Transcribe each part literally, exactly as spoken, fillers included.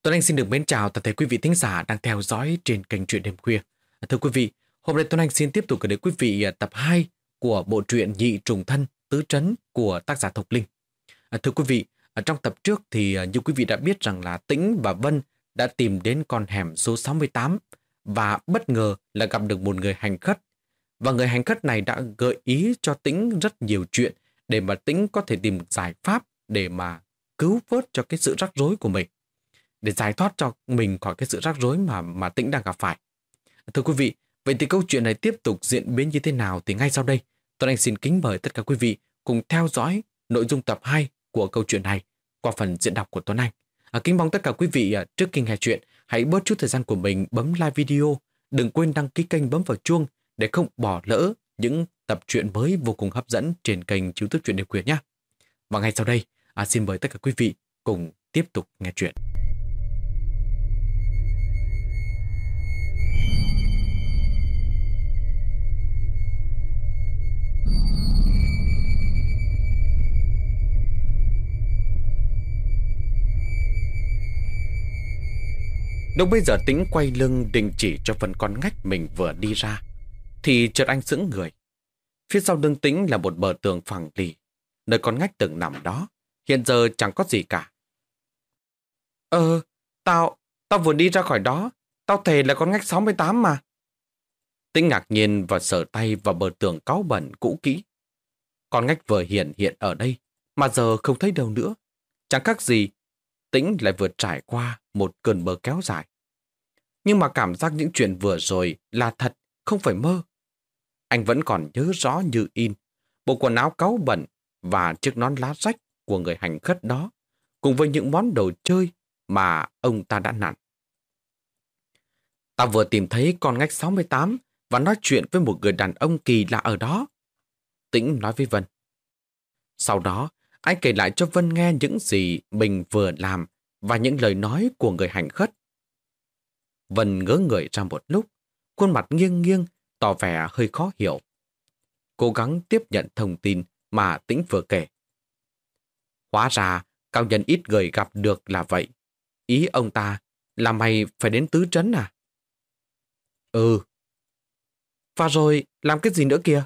Tuấn Anh xin được mến chào toàn thể quý vị thính giả đang theo dõi trên kênh Truyện Đêm Khuya. Thưa quý vị, hôm nay Tuấn Anh xin tiếp tục gửi đến quý vị tập hai của bộ truyện Nhị Trùng Thân Tứ Trấn của tác giả Thục Linh. Thưa quý vị, ở trong tập trước thì như quý vị đã biết rằng là Tĩnh và Vân đã tìm đến con hẻm số sáu mươi tám và bất ngờ là gặp được một người hành khất. Và người hành khất này đã gợi ý cho Tĩnh rất nhiều chuyện để mà Tĩnh có thể tìm giải pháp để mà cứu vớt cho cái sự rắc rối của mình, để giải thoát cho mình khỏi cái sự rắc rối mà mà Tĩnh đang gặp phải. Thưa quý vị, vậy thì câu chuyện này tiếp tục diễn biến như thế nào thì ngay sau đây, Tuấn Anh xin kính mời tất cả quý vị cùng theo dõi nội dung tập hai của câu chuyện này qua phần diễn đọc của Tuấn Anh. À, kính mong tất cả quý vị trước khi nghe chuyện hãy bớt chút thời gian của mình bấm like video, đừng quên đăng ký kênh, bấm vào chuông để không bỏ lỡ những tập truyện mới vô cùng hấp dẫn trên kênh YouTube Truyện Đêm Khuya nhé. Và ngay sau đây, à, xin mời tất cả quý vị cùng tiếp tục nghe chuyện. Lúc bây giờ Tĩnh quay lưng định chỉ cho phần con ngách mình vừa đi ra, thì chợt anh sững người. Phía sau lưng Tĩnh là một bờ tường phẳng lì, nơi con ngách từng nằm đó, hiện giờ chẳng có gì cả. Ờ, tao, tao vừa đi ra khỏi đó, tao thề là con ngách sáu mươi tám mà. Tĩnh ngạc nhiên và sờ tay vào bờ tường cáu bẩn cũ kỹ. Con ngách vừa hiện hiện ở đây, mà giờ không thấy đâu nữa. Chẳng khác gì, Tĩnh lại vừa trải qua một cơn mơ kéo dài. Nhưng mà cảm giác những chuyện vừa rồi là thật, không phải mơ. Anh vẫn còn nhớ rõ như in, bộ quần áo cáu bẩn và chiếc nón lá rách của người hành khất đó, cùng với những món đồ chơi mà ông ta đã nặn. Ta vừa tìm thấy con ngách sáu mươi tám và nói chuyện với một người đàn ông kỳ lạ ở đó. Tĩnh nói với Vân. Sau đó, anh kể lại cho Vân nghe những gì mình vừa làm và những lời nói của người hành khất. Vân ngớ người ra một lúc, khuôn mặt nghiêng nghiêng, tỏ vẻ hơi khó hiểu. Cố gắng tiếp nhận thông tin mà Tĩnh vừa kể. Hóa ra, cao nhân ít người gặp được là vậy. Ý ông ta là mày phải đến tứ trấn à? Ừ. Và rồi làm cái gì nữa kìa?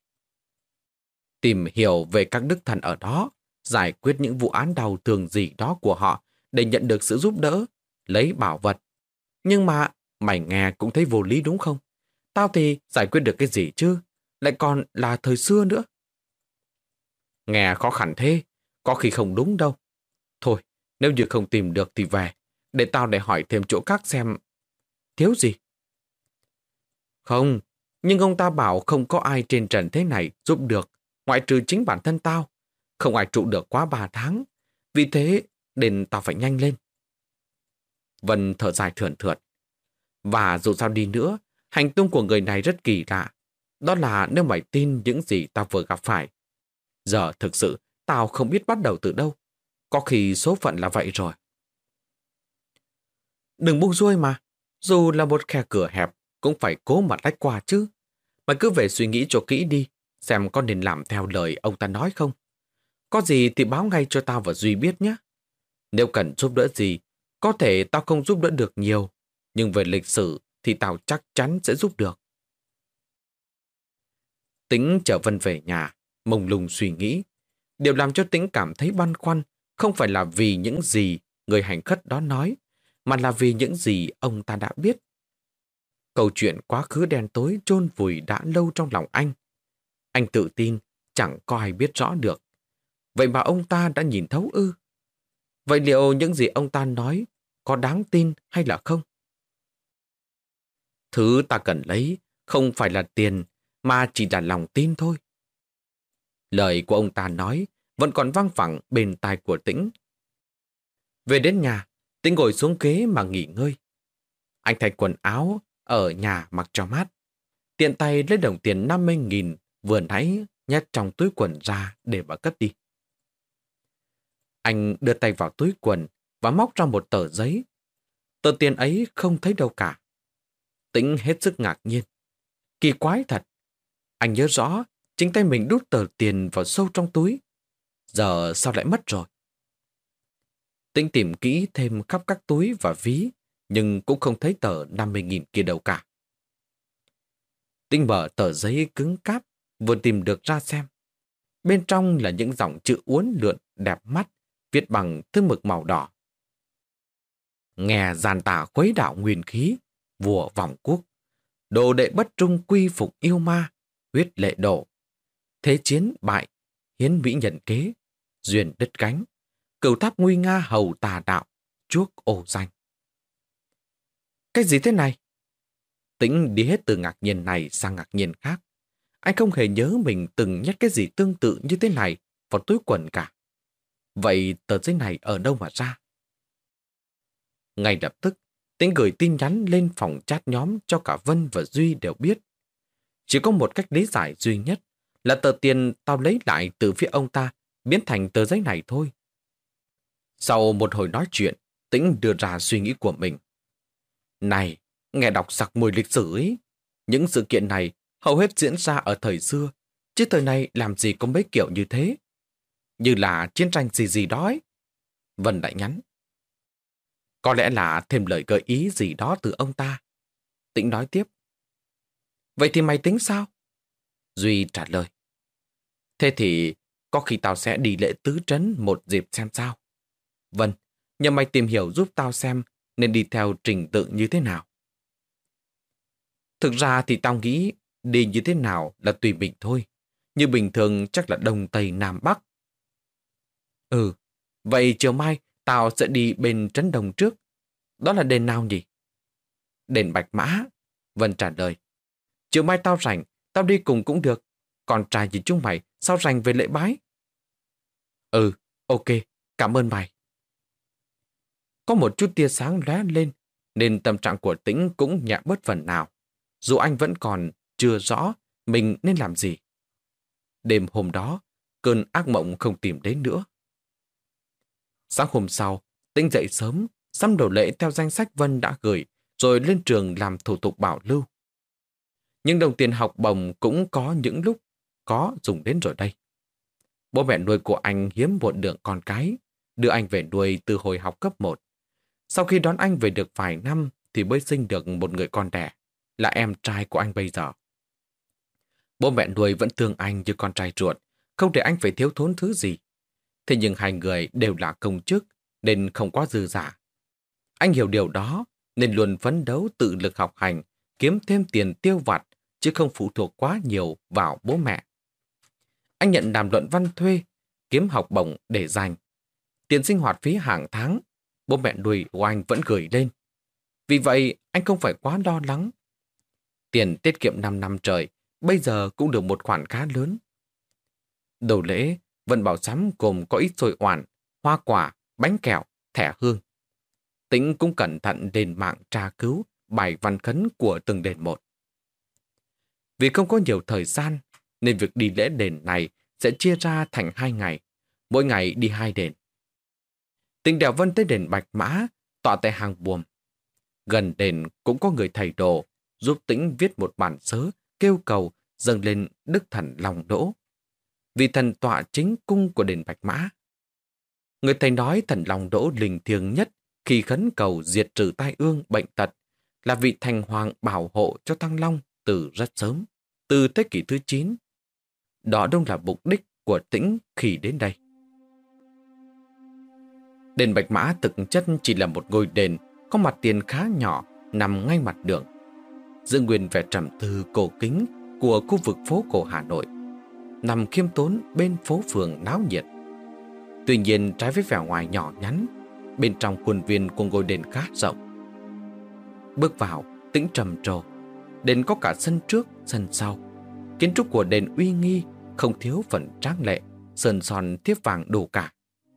Tìm hiểu về các đức thần ở đó, giải quyết những vụ án đau thương gì đó của họ để nhận được sự giúp đỡ, lấy bảo vật. Nhưng mà mày nghe cũng thấy vô lý đúng không? Tao thì giải quyết được cái gì chứ? Lại còn là thời xưa nữa. Nghe khó khăn thế, có khi không đúng đâu. Thôi, nếu như không tìm được thì về, để tao để hỏi thêm chỗ khác xem thiếu gì. Không, nhưng ông ta bảo không có ai trên trần thế này giúp được, ngoại trừ chính bản thân tao. Không ai trụ được quá ba tháng, vì thế nên tao phải nhanh lên. Vân thở dài thườn thượt. Và dù sao đi nữa, hành tung của người này rất kỳ lạ. Đó là nếu mày tin những gì tao vừa gặp phải. Giờ thực sự tao không biết bắt đầu từ đâu. Có khi số phận là vậy rồi. Đừng buông xuôi mà. Dù là một khe cửa hẹp, cũng phải cố mà lách qua chứ. Mày cứ về suy nghĩ cho kỹ đi, xem có nên làm theo lời ông ta nói không. Có gì thì báo ngay cho tao và Duy biết nhé. Nếu cần giúp đỡ gì, có thể tao không giúp đỡ được nhiều, nhưng về lịch sử thì tao chắc chắn sẽ giúp được. Tĩnh chở Vân về nhà, mông lung suy nghĩ. Điều làm cho Tĩnh cảm thấy băn khoăn không phải là vì những gì người hành khất đó nói, mà là vì những gì ông ta đã biết. Câu chuyện quá khứ đen tối chôn vùi đã lâu trong lòng anh. Anh tự tin chẳng có ai biết rõ được. Vậy mà ông ta đã nhìn thấu ư? Vậy liệu những gì ông ta nói có đáng tin hay là không? Thứ ta cần lấy không phải là tiền mà chỉ là lòng tin thôi. Lời của ông ta nói vẫn còn vang vẳng bên tai của Tĩnh. Về đến nhà, Tĩnh ngồi xuống ghế mà nghỉ ngơi. Anh thay quần áo ở nhà mặc cho mát. Tiện tay lấy đồng tiền năm mươi nghìn vừa nãy nhét trong túi quần ra để mà cất đi. Anh đưa tay vào túi quần và móc ra một tờ giấy. Tờ tiền ấy không thấy đâu cả. Tĩnh hết sức ngạc nhiên. Kỳ quái thật. Anh nhớ rõ chính tay mình đút tờ tiền vào sâu trong túi. Giờ sao lại mất rồi? Tĩnh tìm kỹ thêm khắp các túi và ví, nhưng cũng không thấy tờ năm mươi nghìn kia đâu cả. Tĩnh mở tờ giấy cứng cáp, vừa tìm được ra xem. Bên trong là những dòng chữ uốn lượn đẹp mắt, viết bằng thứ mực màu đỏ. Nghe giàn tả khuấy đảo nguyên khí, vua vòng quốc. Đồ đệ bất trung quy phục yêu ma, huyết lệ đổ. Thế chiến bại, hiến vĩ nhận kế, duyên đứt gánh. Cửu tháp nguy nga hầu tà đạo, chuốc ô danh. Cái gì thế này? Tĩnh đi hết từ ngạc nhiên này sang ngạc nhiên khác. Anh không hề nhớ mình từng nhét cái gì tương tự như thế này vào túi quần cả. Vậy tờ giấy này ở đâu mà ra? Ngay lập tức, Tĩnh gửi tin nhắn lên phòng chat nhóm cho cả Vân và Duy đều biết. Chỉ có một cách lý giải duy nhất là tờ tiền tao lấy lại từ phía ông ta biến thành tờ giấy này thôi. Sau một hồi nói chuyện, Tĩnh đưa ra suy nghĩ của mình. Này, nghe đọc sặc mùi lịch sử ấy. Những sự kiện này hầu hết diễn ra ở thời xưa, chứ thời này làm gì có mấy kiểu như thế. Như là chiến tranh gì gì đó ấy. Vân lại nhắn. Có lẽ là thêm lời gợi ý gì đó từ ông ta. Tĩnh nói tiếp. Vậy thì mày tính sao? Duy trả lời. Thế thì có khi tao sẽ đi lễ tứ trấn một dịp xem sao. Vân, nhờ mày tìm hiểu giúp tao xem nên đi theo trình tự như thế nào. Thực ra thì tao nghĩ đi như thế nào là tùy mình thôi. Như bình thường chắc là Đông Tây Nam Bắc. Ừ, vậy chiều mai tao sẽ đi bên trấn Đồng trước. Đó là đền nào nhỉ? Đền Bạch Mã. Vân trả lời. Chiều mai tao rảnh, tao đi cùng cũng được. Còn trai gì chúng mày, sao rảnh về lễ bái? Ừ, ok, cảm ơn mày. Có một chút tia sáng lóe lên, nên tâm trạng của Tĩnh cũng nhẹ bớt phần nào. Dù anh vẫn còn chưa rõ mình nên làm gì. Đêm hôm đó, cơn ác mộng không tìm đến nữa. Sáng hôm sau, Tĩnh dậy sớm, sắm đồ lễ theo danh sách Vân đã gửi, rồi lên trường làm thủ tục bảo lưu. Nhưng đồng tiền học bổng cũng có những lúc có dùng đến rồi đây. Bố mẹ nuôi của anh hiếm muộn được con cái, đưa anh về nuôi từ hồi học cấp một. Sau khi đón anh về được vài năm thì mới sinh được một người con đẻ, là em trai của anh bây giờ. Bố mẹ nuôi vẫn thương anh như con trai ruột, không để anh phải thiếu thốn thứ gì. Thế nhưng hai người đều là công chức nên không quá dư dả. Anh hiểu điều đó nên luôn phấn đấu tự lực học hành, kiếm thêm tiền tiêu vặt chứ không phụ thuộc quá nhiều vào bố mẹ. Anh nhận làm luận văn thuê, kiếm học bổng để dành. Tiền sinh hoạt phí hàng tháng, bố mẹ nuôi của anh vẫn gửi lên. Vì vậy, anh không phải quá lo lắng. Tiền tiết kiệm năm năm trời, bây giờ cũng được một khoản khá lớn. Đầu lễ, Vân bảo sắm gồm có ít xôi oản, hoa quả, bánh kẹo, thẻ hương. Tĩnh cũng cẩn thận lên mạng tra cứu bài văn khấn của từng đền một. Vì không có nhiều thời gian, nên việc đi lễ đền này sẽ chia ra thành hai ngày, mỗi ngày đi hai đền. Tĩnh đèo Vân tới đền Bạch Mã, tọa tại hàng buồm. Gần đền cũng có người thầy đồ, giúp Tĩnh viết một bản sớ, kêu cầu dâng lên Đức Thần Long Đỗ, vì thần tọa chính cung của đền Bạch Mã. Người thầy nói thần Long Đỗ linh thiêng nhất khi khấn cầu diệt trừ tai ương bệnh tật, là vị thành hoàng bảo hộ cho Thăng Long từ rất sớm, từ thế kỷ thứ chín. Đó đông là mục đích của Tĩnh khi đến đây. Đền Bạch Mã thực chất chỉ là một ngôi đền có mặt tiền khá nhỏ nằm ngay mặt đường, giữ nguyên vẻ trầm tư cổ kính của khu vực phố cổ Hà Nội, nằm khiêm tốn bên phố phường náo nhiệt. Tuy nhiên, trái với vẻ ngoài nhỏ nhắn, bên trong khuôn viên của ngôi đền khá rộng. Bước vào, Tĩnh trầm trồ. Đền có cả sân trước, sân sau. Kiến trúc của đền uy nghi, không thiếu phần tráng lệ, sơn son thiếp vàng đủ cả.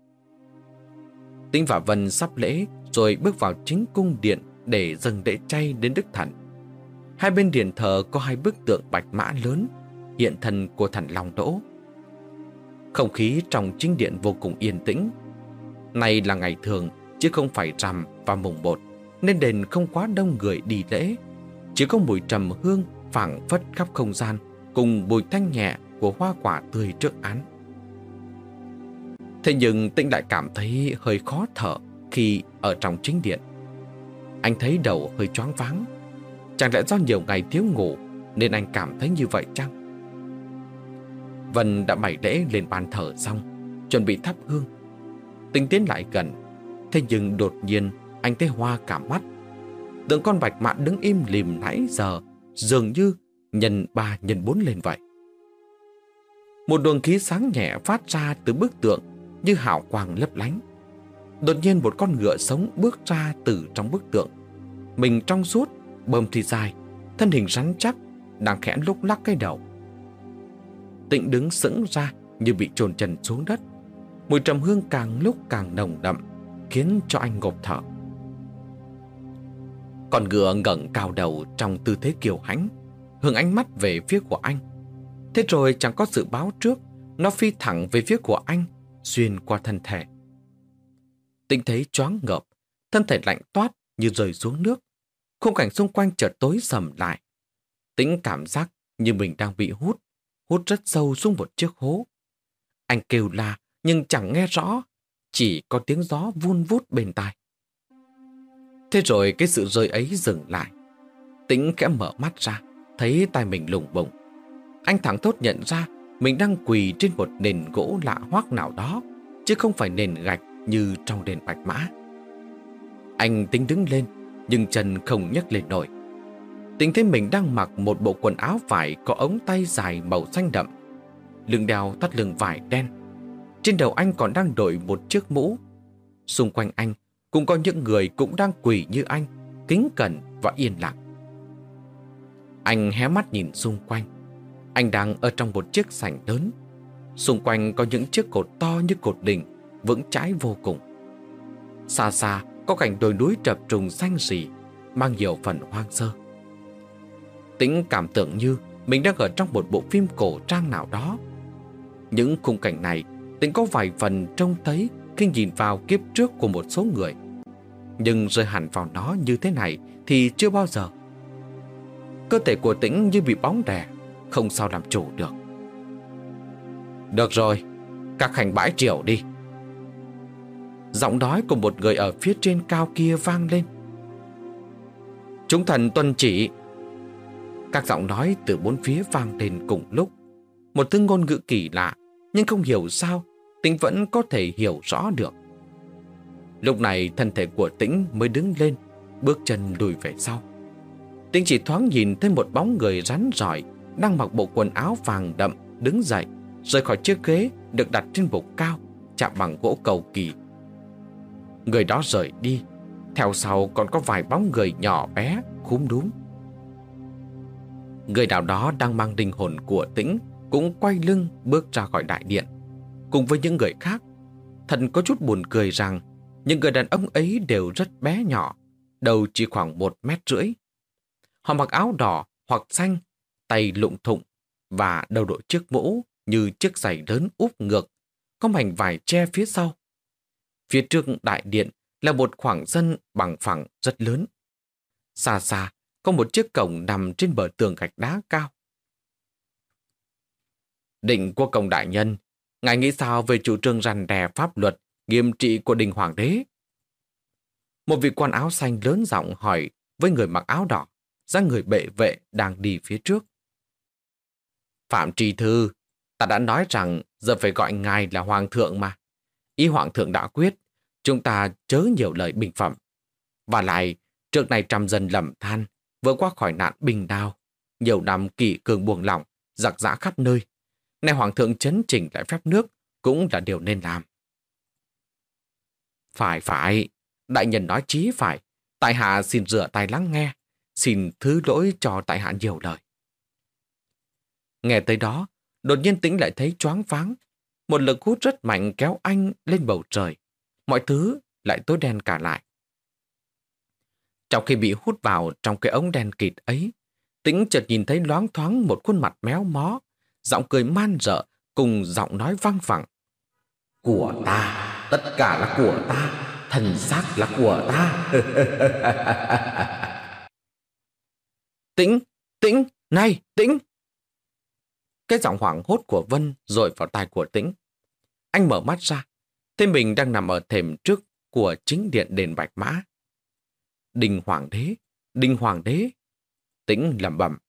Tĩnh và Vân sắp lễ rồi bước vào chính cung điện để dâng lễ chay đến Đức Thần. Hai bên điện thờ có hai bức tượng bạch mã lớn, hiện thân của thần Long Đỗ. Không khí trong chính điện vô cùng yên tĩnh. Này là ngày thường, chứ không phải rằm và mùng một, nên đền không quá đông người đi lễ. Chỉ có mùi trầm hương phảng phất khắp không gian, cùng mùi thanh nhẹ của hoa quả tươi trước án. Thế nhưng Tĩnh lại cảm thấy hơi khó thở khi ở trong chính điện. Anh thấy đầu hơi choáng váng. Chẳng lẽ do nhiều ngày thiếu ngủ nên anh cảm thấy như vậy chăng? Vân đã bày lễ lên bàn thờ xong, chuẩn bị thắp hương. Tính tiến lại gần, thế nhưng đột nhiên anh thấy hoa cả mắt. Tượng con bạch mã đứng im lìm nãy giờ dường như nhân ba nhân bốn lên vậy. Một luồng khí sáng nhẹ phát ra từ bức tượng như hào quang lấp lánh. Đột nhiên một con ngựa sống bước ra từ trong bức tượng. Mình trong suốt, bờm thì dài, thân hình rắn chắc, đang khẽ lúc lắc cái đầu. Tĩnh đứng sững ra như bị chôn chân xuống đất. Mùi trầm hương càng lúc càng nồng đậm, khiến cho anh ngộp thở. Con ngựa ngẩng cao đầu trong tư thế kiêu hãnh, hướng ánh mắt về phía của anh. Thế rồi chẳng có sự báo trước, nó phi thẳng về phía của anh, xuyên qua thân thể. Tĩnh thấy choáng ngợp, thân thể lạnh toát như rơi xuống nước. Khung cảnh xung quanh chợt tối sầm lại. Tĩnh cảm giác như mình đang bị hút, hút rất sâu xuống một chiếc hố. Anh kêu la nhưng chẳng nghe rõ, chỉ có tiếng gió vun vút bên tai. Thế rồi cái sự rơi ấy dừng lại. Tĩnh khẽ mở mắt ra, thấy tay mình lủng bủng. Anh thẳng thốt nhận ra mình đang quỳ trên một nền gỗ lạ hoắc nào đó, chứ không phải nền gạch như trong đền Bạch Mã. Anh tính đứng lên, nhưng chân không nhấc lên nổi. Tính thấy mình đang mặc một bộ quần áo vải có ống tay dài màu xanh đậm, lưng đeo thắt lưng vải đen. Trên đầu anh còn đang đội một chiếc mũ. Xung quanh anh cũng có những người cũng đang quỳ như anh, kính cẩn và yên lặng. Anh hé mắt nhìn xung quanh. Anh đang ở trong một chiếc sảnh lớn. Xung quanh có những chiếc cột to như cột đình, vững chãi vô cùng. Xa xa có cảnh đồi núi trập trùng xanh rì, mang nhiều phần hoang sơ. Tĩnh cảm tưởng như mình đang ở trong một bộ phim cổ trang nào đó. Những khung cảnh này Tĩnh có vài phần trông thấy khi nhìn vào kiếp trước của một số người, nhưng rơi hẳn vào nó như thế này thì chưa bao giờ. Cơ thể của Tĩnh như bị bóng đè, không sao làm chủ được. Được rồi, các hành bãi triều đi. Giọng nói của một người ở phía trên cao kia vang lên. Chúng thần tuân chỉ. Các giọng nói từ bốn phía vang lên cùng lúc. Một thứ ngôn ngữ kỳ lạ, nhưng không hiểu sao Tĩnh vẫn có thể hiểu rõ được. Lúc này thân thể của Tĩnh mới đứng lên, bước chân lùi về sau. Tĩnh chỉ thoáng nhìn thấy một bóng người rắn rỏi đang mặc bộ quần áo vàng đậm đứng dậy, rời khỏi chiếc ghế được đặt trên bục cao chạm bằng gỗ cầu kỳ. Người đó rời đi, theo sau còn có vài bóng người nhỏ bé khúm núm. Người nào đó đang mang linh hồn của Tĩnh cũng quay lưng bước ra khỏi đại điện, cùng với những người khác. Thật có chút buồn cười rằng những người đàn ông ấy đều rất bé nhỏ, đầu chỉ khoảng một mét rưỡi. Họ mặc áo đỏ hoặc xanh, tay lụng thụng và đầu đội chiếc mũ như chiếc giày lớn úp ngược, có mảnh vải che phía sau. Phía trước đại điện là một khoảng sân bằng phẳng rất lớn. Xa xa có một chiếc cổng nằm trên bờ tường gạch đá cao. Định Quốc Công đại nhân, ngài nghĩ sao về chủ trương răn đè pháp luật nghiêm trị của đình hoàng đế? Một vị quan áo xanh lớn giọng hỏi với người mặc áo đỏ, dáng người bệ vệ đang đi phía trước. Phạm Tri Thư, ta đã nói rằng giờ phải gọi ngài là hoàng thượng mà. Ý hoàng thượng đã quyết, chúng ta chớ nhiều lời bình phẩm. Và lại, trước này trăm dân lầm than, vừa qua khỏi nạn bình đao, nhiều năm kỷ cường buông lỏng, giặc giã khắp nơi. Nay hoàng thượng chấn chỉnh lại phép nước cũng là điều nên làm. Phải phải, đại nhân nói chí phải. Tại hạ xin rửa tay lắng nghe, xin thứ lỗi cho tại hạ nhiều lời. Nghe tới đó, đột nhiên Tĩnh lại thấy choáng váng. Một lực hút rất mạnh kéo anh lên bầu trời. Mọi thứ lại tối đen cả lại. Trong khi bị hút vào trong cái ống đen kịt ấy, Tĩnh chợt nhìn thấy loáng thoáng một khuôn mặt méo mó, giọng cười man rợ cùng giọng nói vang vẳng. Của ta, tất cả là của ta, thần xác là của ta. Tĩnh, Tĩnh, này, Tĩnh. Cái giọng hoảng hốt của Vân dội vào tai của Tĩnh. Anh mở mắt ra, thấy mình đang nằm ở thềm trước của chính điện đền Bạch Mã. Đình Hoàng đế, Đình Hoàng đế. Tĩnh lẩm bẩm.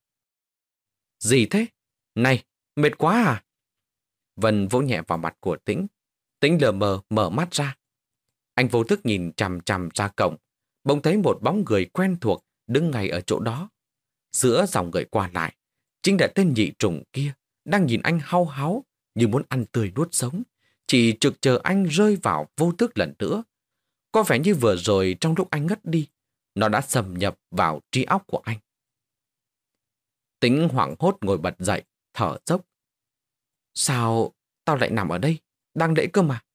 Gì thế? Này, mệt quá à? Vân vỗ nhẹ vào mặt của Tĩnh. Tĩnh lờ mờ mở mắt ra. Anh vô thức nhìn chằm chằm ra cổng, bỗng thấy một bóng người quen thuộc đứng ngay ở chỗ đó. Giữa dòng người qua lại, chính là tên nhị trùng kia, đang nhìn anh hau háu như muốn ăn tươi nuốt sống, chỉ trực chờ anh rơi vào vô thức lần nữa. Có vẻ như vừa rồi trong lúc anh ngất đi, nó đã xâm nhập vào trí óc của anh. Tĩnh hoảng hốt ngồi bật dậy, thở dốc. Sao tao lại nằm ở đây? Đang lễ cơ mà.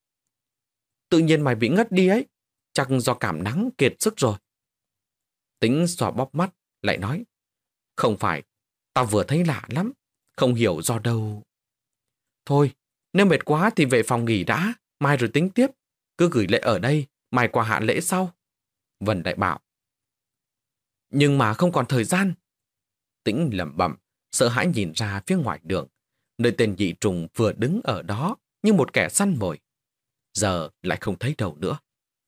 Tự nhiên mày bị ngất đi ấy, chắc do cảm nắng kiệt sức rồi. Tĩnh xoa bóp mắt, lại nói. Không phải, tao vừa thấy lạ lắm, không hiểu do đâu. Thôi, nếu mệt quá thì về phòng nghỉ đã, mai rồi tính tiếp. Cứ gửi lễ ở đây, mai qua hạ lễ sau. Vân đại bảo. Nhưng mà không còn thời gian. Tĩnh lẩm bẩm, sợ hãi nhìn ra phía ngoài đường, nơi tên nhị trùng vừa đứng ở đó như một kẻ săn mồi. Giờ lại không thấy đâu nữa.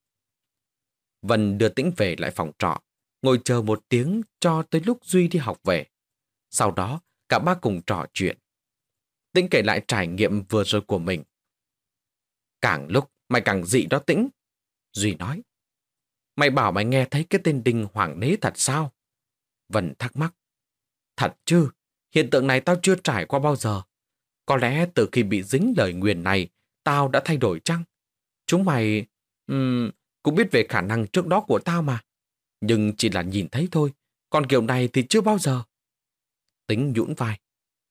Vân đưa Tĩnh về lại phòng trọ, ngồi chờ một tiếng cho tới lúc Duy đi học về. Sau đó, cả ba cùng trò chuyện. Tĩnh kể lại trải nghiệm vừa rồi của mình. Càng lúc, mày càng dị đó Tĩnh. Duy nói. Mày bảo mày nghe thấy cái tên Đình Hoàng đế thật sao? Vân thắc mắc. Thật chứ, hiện tượng này tao chưa trải qua bao giờ. Có lẽ từ khi bị dính lời nguyền này, tao đã thay đổi chăng? Chúng mày um, cũng biết về khả năng trước đó của tao mà. Nhưng chỉ là nhìn thấy thôi, còn kiểu này thì chưa bao giờ. Tĩnh nhũn vai.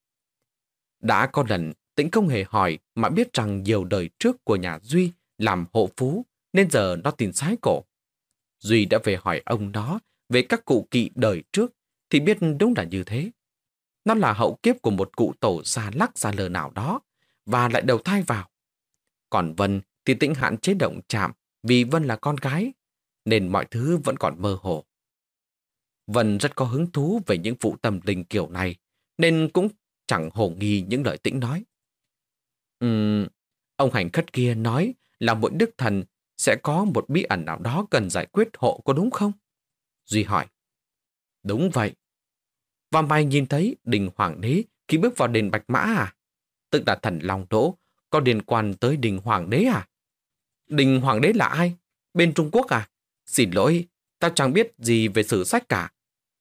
Đã có lần, Tĩnh không hề hỏi mà biết rằng nhiều đời trước của nhà Duy làm hộ phú, nên giờ nó tin sái cổ. Duy đã về hỏi ông đó về các cụ kỵ đời trước, thì biết đúng là như thế. Nó là hậu kiếp của một cụ tổ xa lắc xa lờ nào đó, và lại đầu thai vào. Còn Vân thì Tĩnh hạn chế động chạm vì Vân là con gái, nên mọi thứ vẫn còn mơ hồ. Vân rất có hứng thú về những vụ tâm linh kiểu này, nên cũng chẳng hồ nghi những lời Tĩnh nói. Uhm, ông hành khất kia nói là mỗi đức thần sẽ có một bí ẩn nào đó cần giải quyết hộ, có đúng không? Duy hỏi. Đúng vậy. Và mày nhìn thấy Đình Hoàng đế khi bước vào đền Bạch Mã à? Tức là thần Long Đỗ có liên quan tới Đình Hoàng đế à? Đình Hoàng đế là ai? Bên Trung Quốc à? Xin lỗi, tao chẳng biết gì về sử sách cả.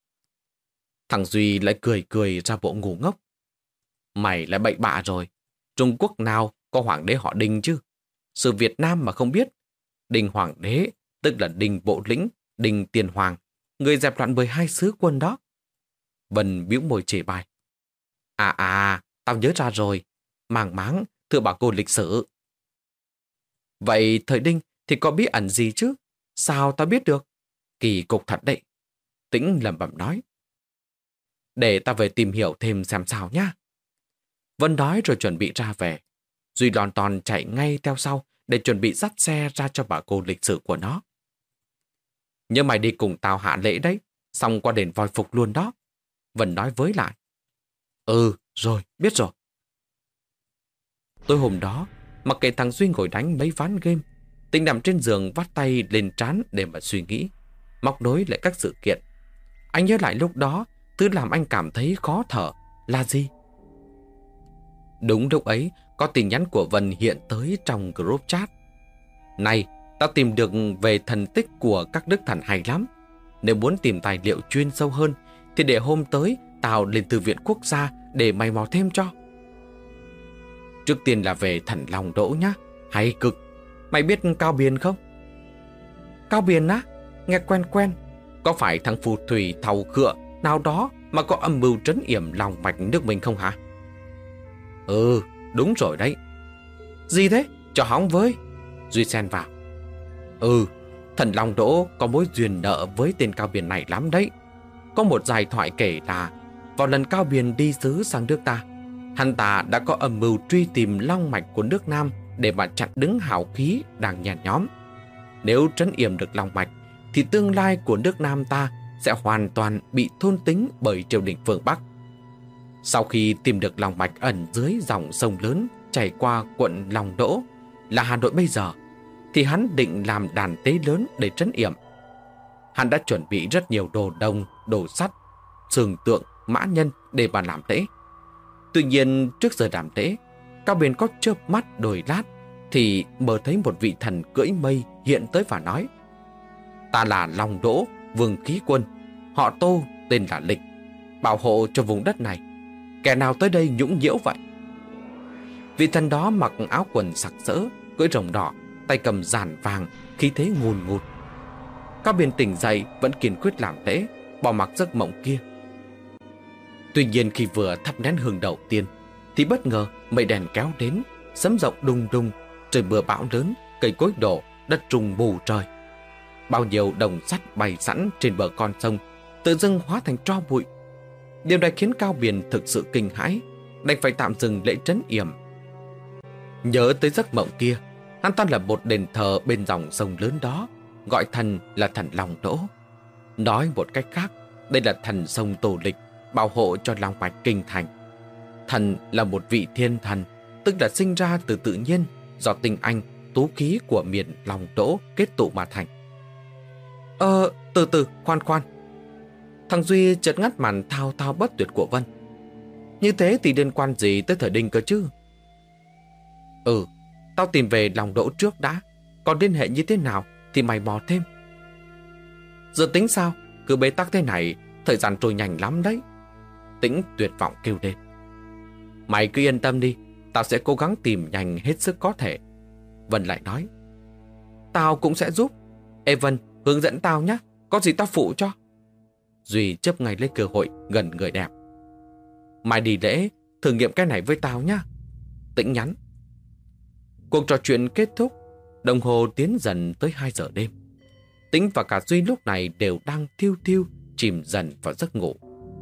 Thằng Duy lại cười cười ra bộ ngu ngốc. Mày lại bậy bạ rồi. Trung Quốc nào có hoàng đế họ Đình chứ? Sự Việt Nam mà không biết. Đình Hoàng đế, tức là Đình Bộ Lĩnh, Đình Tiền Hoàng, người dẹp loạn mười hai sứ quân đó. Vân bĩu môi chê bai. À à, tao nhớ ra rồi. Màng máng, thưa bà cô lịch sử. Vậy thời Đinh thì có bí ẩn gì chứ? Sao tao biết được? Kỳ cục thật đấy. Tĩnh lẩm bẩm nói. Để tao về tìm hiểu thêm xem sao nhá. Vân nói rồi chuẩn bị ra về. Duy lon ton chạy ngay theo sau để chuẩn bị dắt xe ra cho bà cô lịch sử của nó. Nhớ mày đi cùng tao hạ lễ đấy, xong qua đền voi phục luôn đó. Vân nói với lại. Ừ, rồi, biết rồi. Tối hôm đó, mặc kệ thằng Duy ngồi đánh mấy ván game, Tĩnh nằm trên giường vắt tay lên trán để mà suy nghĩ, móc nối lại các sự kiện. Anh nhớ lại lúc đó, thứ làm anh cảm thấy khó thở là gì? Đúng lúc ấy, có tin nhắn của Vân hiện tới trong group chat. Này, tao tìm được về thần tích của các đức thần hay lắm. Nếu muốn tìm tài liệu chuyên sâu hơn, thì để hôm tới tao lên Thư viện Quốc gia để mày mò thêm cho. Trước tiên là về thần Long Đỗ nhá. Hay cực. Mày biết Cao Biền không? Cao Biền á? Nghe quen quen. Có phải thằng phù thủy thầu khựa nào đó mà có âm mưu trấn yểm lòng mạch nước mình không hả? Ừ, đúng rồi đấy. Gì thế? Cho hóng với. Duy xen vào. Ừ, thần Long Đỗ có mối duyên nợ với tên Cao Biền này lắm đấy. Có một giai thoại kể là vào lần Cao Biền đi xứ sang nước ta, hắn ta đã có âm mưu truy tìm long mạch của nước Nam để mà chặn đứng hào khí đang nhàn nhóm. Nếu trấn yểm được long mạch, thì tương lai của nước Nam ta sẽ hoàn toàn bị thôn tính bởi triều đình phương Bắc. Sau khi tìm được long mạch ẩn dưới dòng sông lớn chảy qua quận Long Đỗ là Hà Nội bây giờ, thì hắn định làm đàn tế lớn để trấn yểm. Hắn đã chuẩn bị rất nhiều đồ đồng, đồ sắt, sừng tượng, mã nhân để mà làm lễ. Tuy nhiên trước giờ làm lễ, Cao Biền có chớp mắt đôi lát thì mơ thấy một vị thần cưỡi mây hiện tới và nói: "Ta là Long Đỗ, Vương Khí Quân, họ Tô, tên là Lịch, bảo hộ cho vùng đất này. Kẻ nào tới đây nhũng nhiễu vậy?" Vị thần đó mặc áo quần sặc sỡ, cưỡi rồng đỏ, tay cầm giàn vàng, khí thế ngùn ngụt. Cao Biền tỉnh dậy vẫn kiên quyết làm lễ, bỏ mặc giấc mộng kia. Tuy nhiên khi vừa thắp nén hương đầu tiên thì bất ngờ mây đèn kéo đến, sấm rộng đùng đùng, trời mưa bão lớn, cây cối đổ, đất rung mù trời. Bao nhiêu đồng sắt bày sẵn trên bờ con sông tự dưng hóa thành tro bụi. Điều này khiến Cao Biền thực sự kinh hãi, đành phải tạm dừng lễ trấn yểm. Nhớ tới giấc mộng kia, hắn ta là một đền thờ bên dòng sông lớn đó, gọi thần là thần Long Đỗ. Nói một cách khác, đây là thần sông Tổ Lịch, bảo hộ cho long mạch kinh thành. Thần là một vị thiên thần, tức là sinh ra từ tự nhiên, do tinh anh, tú khí của miền Long Đỗ kết tụ mà thành. Ờ, từ từ, khoan khoan. Thằng Duy chợt ngắt màn thao thao bất tuyệt của Vân. Như thế thì liên quan gì tới thời Đinh cơ chứ? Ừ, tao tìm về Long Đỗ trước đã, còn liên hệ như thế nào thì mày mò thêm. Giờ tính sao? Cứ bế tắc thế này, thời gian trôi nhanh lắm đấy. Tĩnh tuyệt vọng kêu lên. Mày cứ yên tâm đi, tao sẽ cố gắng tìm nhanh hết sức có thể. Vân lại nói. Tao cũng sẽ giúp. Ê Vân, hướng dẫn tao nhé, có gì tao phụ cho. Duy chớp ngay lấy cơ hội gần người đẹp. Mai đi lễ, thử nghiệm cái này với tao nhé. Tĩnh nhắn. Cuộc trò chuyện kết thúc, đồng hồ tiến dần tới hai giờ đêm. Tĩnh và cả Duy lúc này đều đang thiêu thiêu chìm dần vào giấc ngủ.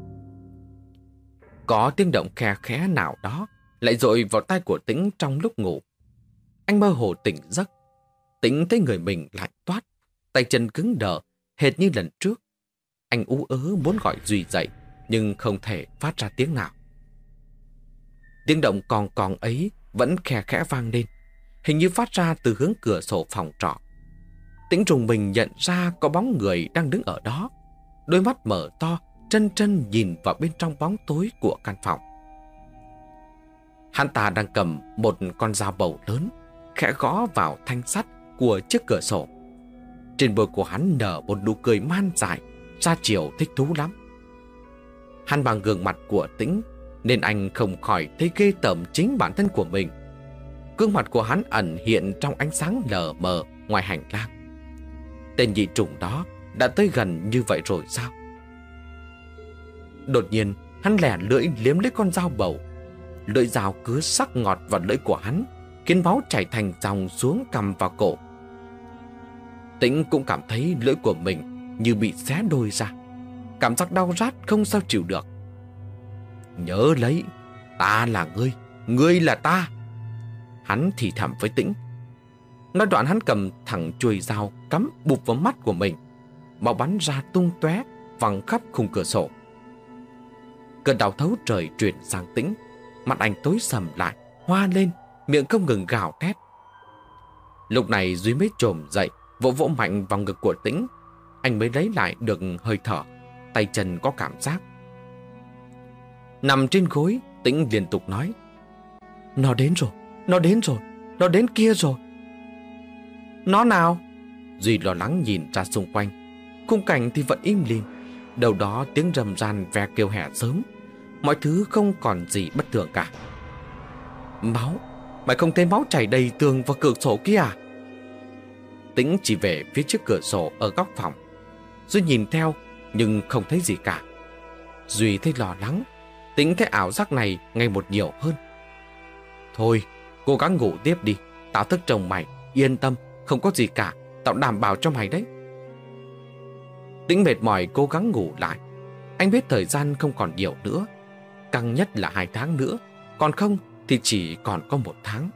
Có tiếng động khe khẽ nào đó lại dội vào tai của Tĩnh trong lúc ngủ. Anh mơ hồ tỉnh giấc. Tĩnh thấy người mình lạnh toát, tay chân cứng đờ, hệt như lần trước. Anh ú ớ muốn gọi Duy dậy, nhưng không thể phát ra tiếng nào. Tiếng động còn còn ấy vẫn khe khẽ vang lên, hình như phát ra từ hướng cửa sổ phòng trọ. Tĩnh rùng mình nhận ra có bóng người đang đứng ở đó, đôi mắt mở to, trân trân nhìn vào bên trong bóng tối của căn phòng. Hắn ta đang cầm một con dao bầu lớn, khẽ gõ vào thanh sắt của chiếc cửa sổ. Trên môi của hắn nở một nụ cười man dại, ra chiều thích thú lắm. Hắn bằng gương mặt của Tĩnh, nên anh không khỏi thấy ghê tởm chính bản thân của mình. Gương mặt của hắn ẩn hiện trong ánh sáng lờ mờ ngoài hành lang. Tên nhị trùng đó đã tới gần như vậy rồi sao? Đột nhiên, hắn lẻ lưỡi liếm lấy con dao bầu. Lưỡi dao cứ sắc ngọt vào lưỡi của hắn, khiến máu chảy thành dòng xuống cằm vào cổ. Tĩnh cũng cảm thấy lưỡi của mình như bị xé đôi ra. Cảm giác đau rát không sao chịu được. Nhớ lấy, ta là ngươi, ngươi là ta. Hắn thì thầm với Tĩnh. Nói đoạn hắn cầm thẳng chuôi dao cắm bụp vào mắt của mình. Máu bắn ra tung tóe văng khắp khung cửa sổ. Cơn đau thấu trời truyền sang Tĩnh. Mặt anh tối sầm lại, hoa lên, miệng không ngừng gào thét. Lúc này Duy mới trồm dậy, vỗ vỗ mạnh vào ngực của Tĩnh. Anh mới lấy lại được hơi thở, tay chân có cảm giác. Nằm trên gối, Tĩnh liên tục nói. Nó đến rồi, nó đến rồi, nó đến kia rồi. Nó nào? Duy lo lắng nhìn ra xung quanh. Khung cảnh thì vẫn im lìm. Đầu đó tiếng rầm ran ve kêu hẻ sớm. Mọi thứ không còn gì bất thường cả. Máu? Mày không thấy máu chảy đầy tường và cửa sổ kia à? Tĩnh chỉ về phía trước cửa sổ ở góc phòng. Duy nhìn theo nhưng không thấy gì cả. Duy thấy lo lắng. Tĩnh thấy ảo giác này ngày một nhiều hơn. Thôi, cố gắng ngủ tiếp đi. Tao thức trông mày, yên tâm, không có gì cả. Tao đảm bảo cho mày đấy. Tĩnh mệt mỏi cố gắng ngủ lại. Anh biết thời gian không còn nhiều nữa. Căng nhất là hai tháng nữa. Còn không thì chỉ còn có một tháng.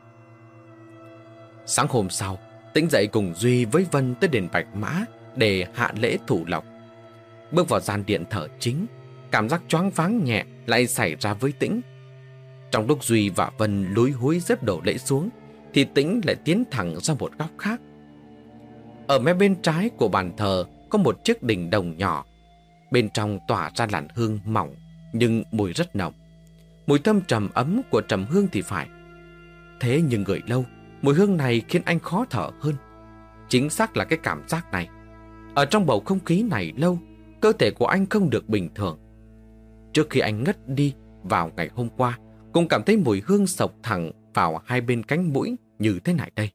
Sáng hôm sau, Tĩnh dậy cùng Duy với Vân tới đền Bạch Mã để hạ lễ thủ lộc. Bước vào gian điện thờ chính, cảm giác choáng váng nhẹ lại xảy ra với Tĩnh. Trong lúc Duy và Vân lúi húi xếp đổ lễ xuống, thì Tĩnh lại tiến thẳng ra một góc khác. Ở mé bên trái của bàn thờ có một chiếc đỉnh đồng nhỏ. Bên trong tỏa ra làn hương mỏng nhưng mùi rất nồng. Mùi thơm trầm ấm của trầm hương thì phải. Thế nhưng ngửi lâu, mùi hương này khiến anh khó thở hơn. Chính xác là cái cảm giác này. Ở trong bầu không khí này lâu, cơ thể của anh không được bình thường. Trước khi anh ngất đi vào ngày hôm qua, cũng cảm thấy mùi hương sộc thẳng vào hai bên cánh mũi như thế này đây.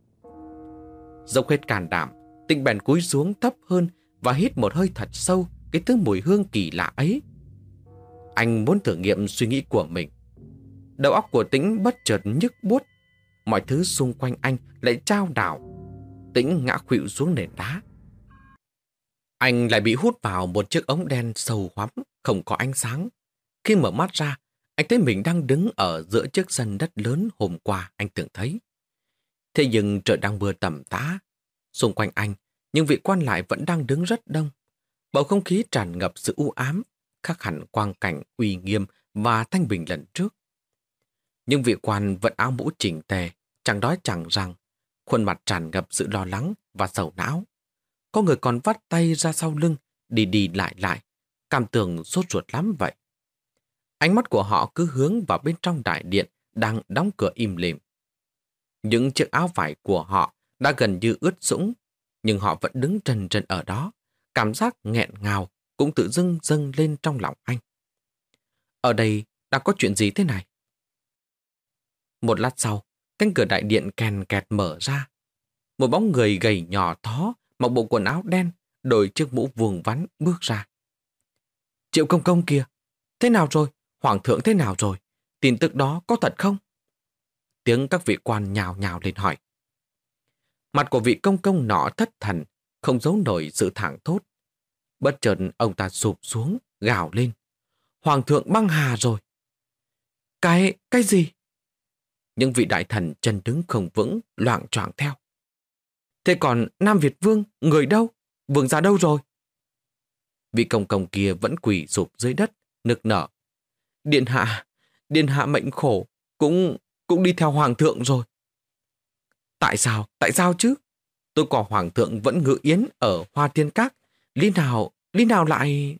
Dốc hết can đảm, Tĩnh bèn cúi xuống thấp hơn và hít một hơi thật sâu cái thứ mùi hương kỳ lạ ấy. Anh muốn thử nghiệm suy nghĩ của mình. Đầu óc của Tĩnh bất chợt nhức buốt. Mọi thứ xung quanh anh lại chao đảo. Tĩnh ngã khuỵu xuống nền đá. Anh lại bị hút vào một chiếc ống đen sâu hoắm, không có ánh sáng. Khi mở mắt ra, anh thấy mình đang đứng ở giữa chiếc sân đất lớn hôm qua anh từng thấy. Thế nhưng trời đang mưa tầm tã. Xung quanh anh, những vị quan lại vẫn đang đứng rất đông. Bầu không khí tràn ngập sự u ám, khác hẳn quang cảnh uy nghiêm và thanh bình lần trước. Nhưng vị quan vẫn áo mũ chỉnh tề, chẳng đói chẳng rằng, khuôn mặt tràn ngập sự lo lắng và sầu não. Có người còn vắt tay ra sau lưng, đi đi lại lại, cảm tưởng sốt ruột lắm vậy. Ánh mắt của họ cứ hướng vào bên trong đại điện đang đóng cửa im lìm. Những chiếc áo vải của họ đã gần như ướt sũng, nhưng họ vẫn đứng trần trần ở đó. Cảm giác nghẹn ngào cũng tự dưng dâng lên trong lòng anh. Ở đây đang có chuyện gì thế này? Một lát sau, cánh cửa đại điện kèn kẹt mở ra. Một bóng người gầy nhỏ thó, mặc bộ quần áo đen, đội chiếc mũ vuông vắn bước ra. Triệu công công kìa, thế nào rồi? Hoàng thượng thế nào rồi? Tin tức đó có thật không? Tiếng các vị quan nhào nhào lên hỏi. Mặt của vị công công nọ thất thần, không giấu nổi sự thảng thốt. Bất chợt ông ta sụp xuống, gào lên. Hoàng thượng băng hà rồi. Cái, cái gì? Những vị đại thần chân đứng không vững, loạng choạng theo. Thế còn Nam Việt Vương, người đâu? Vương ra đâu rồi? Vị công công kia vẫn quỳ sụp dưới đất, nức nở. Điện hạ, điện hạ mệnh khổ, cũng, cũng đi theo hoàng thượng rồi. Tại sao, tại sao chứ? Tôi có hoàng thượng vẫn ngự yến ở Hoa Thiên Các. Lý nào, lý nào lại...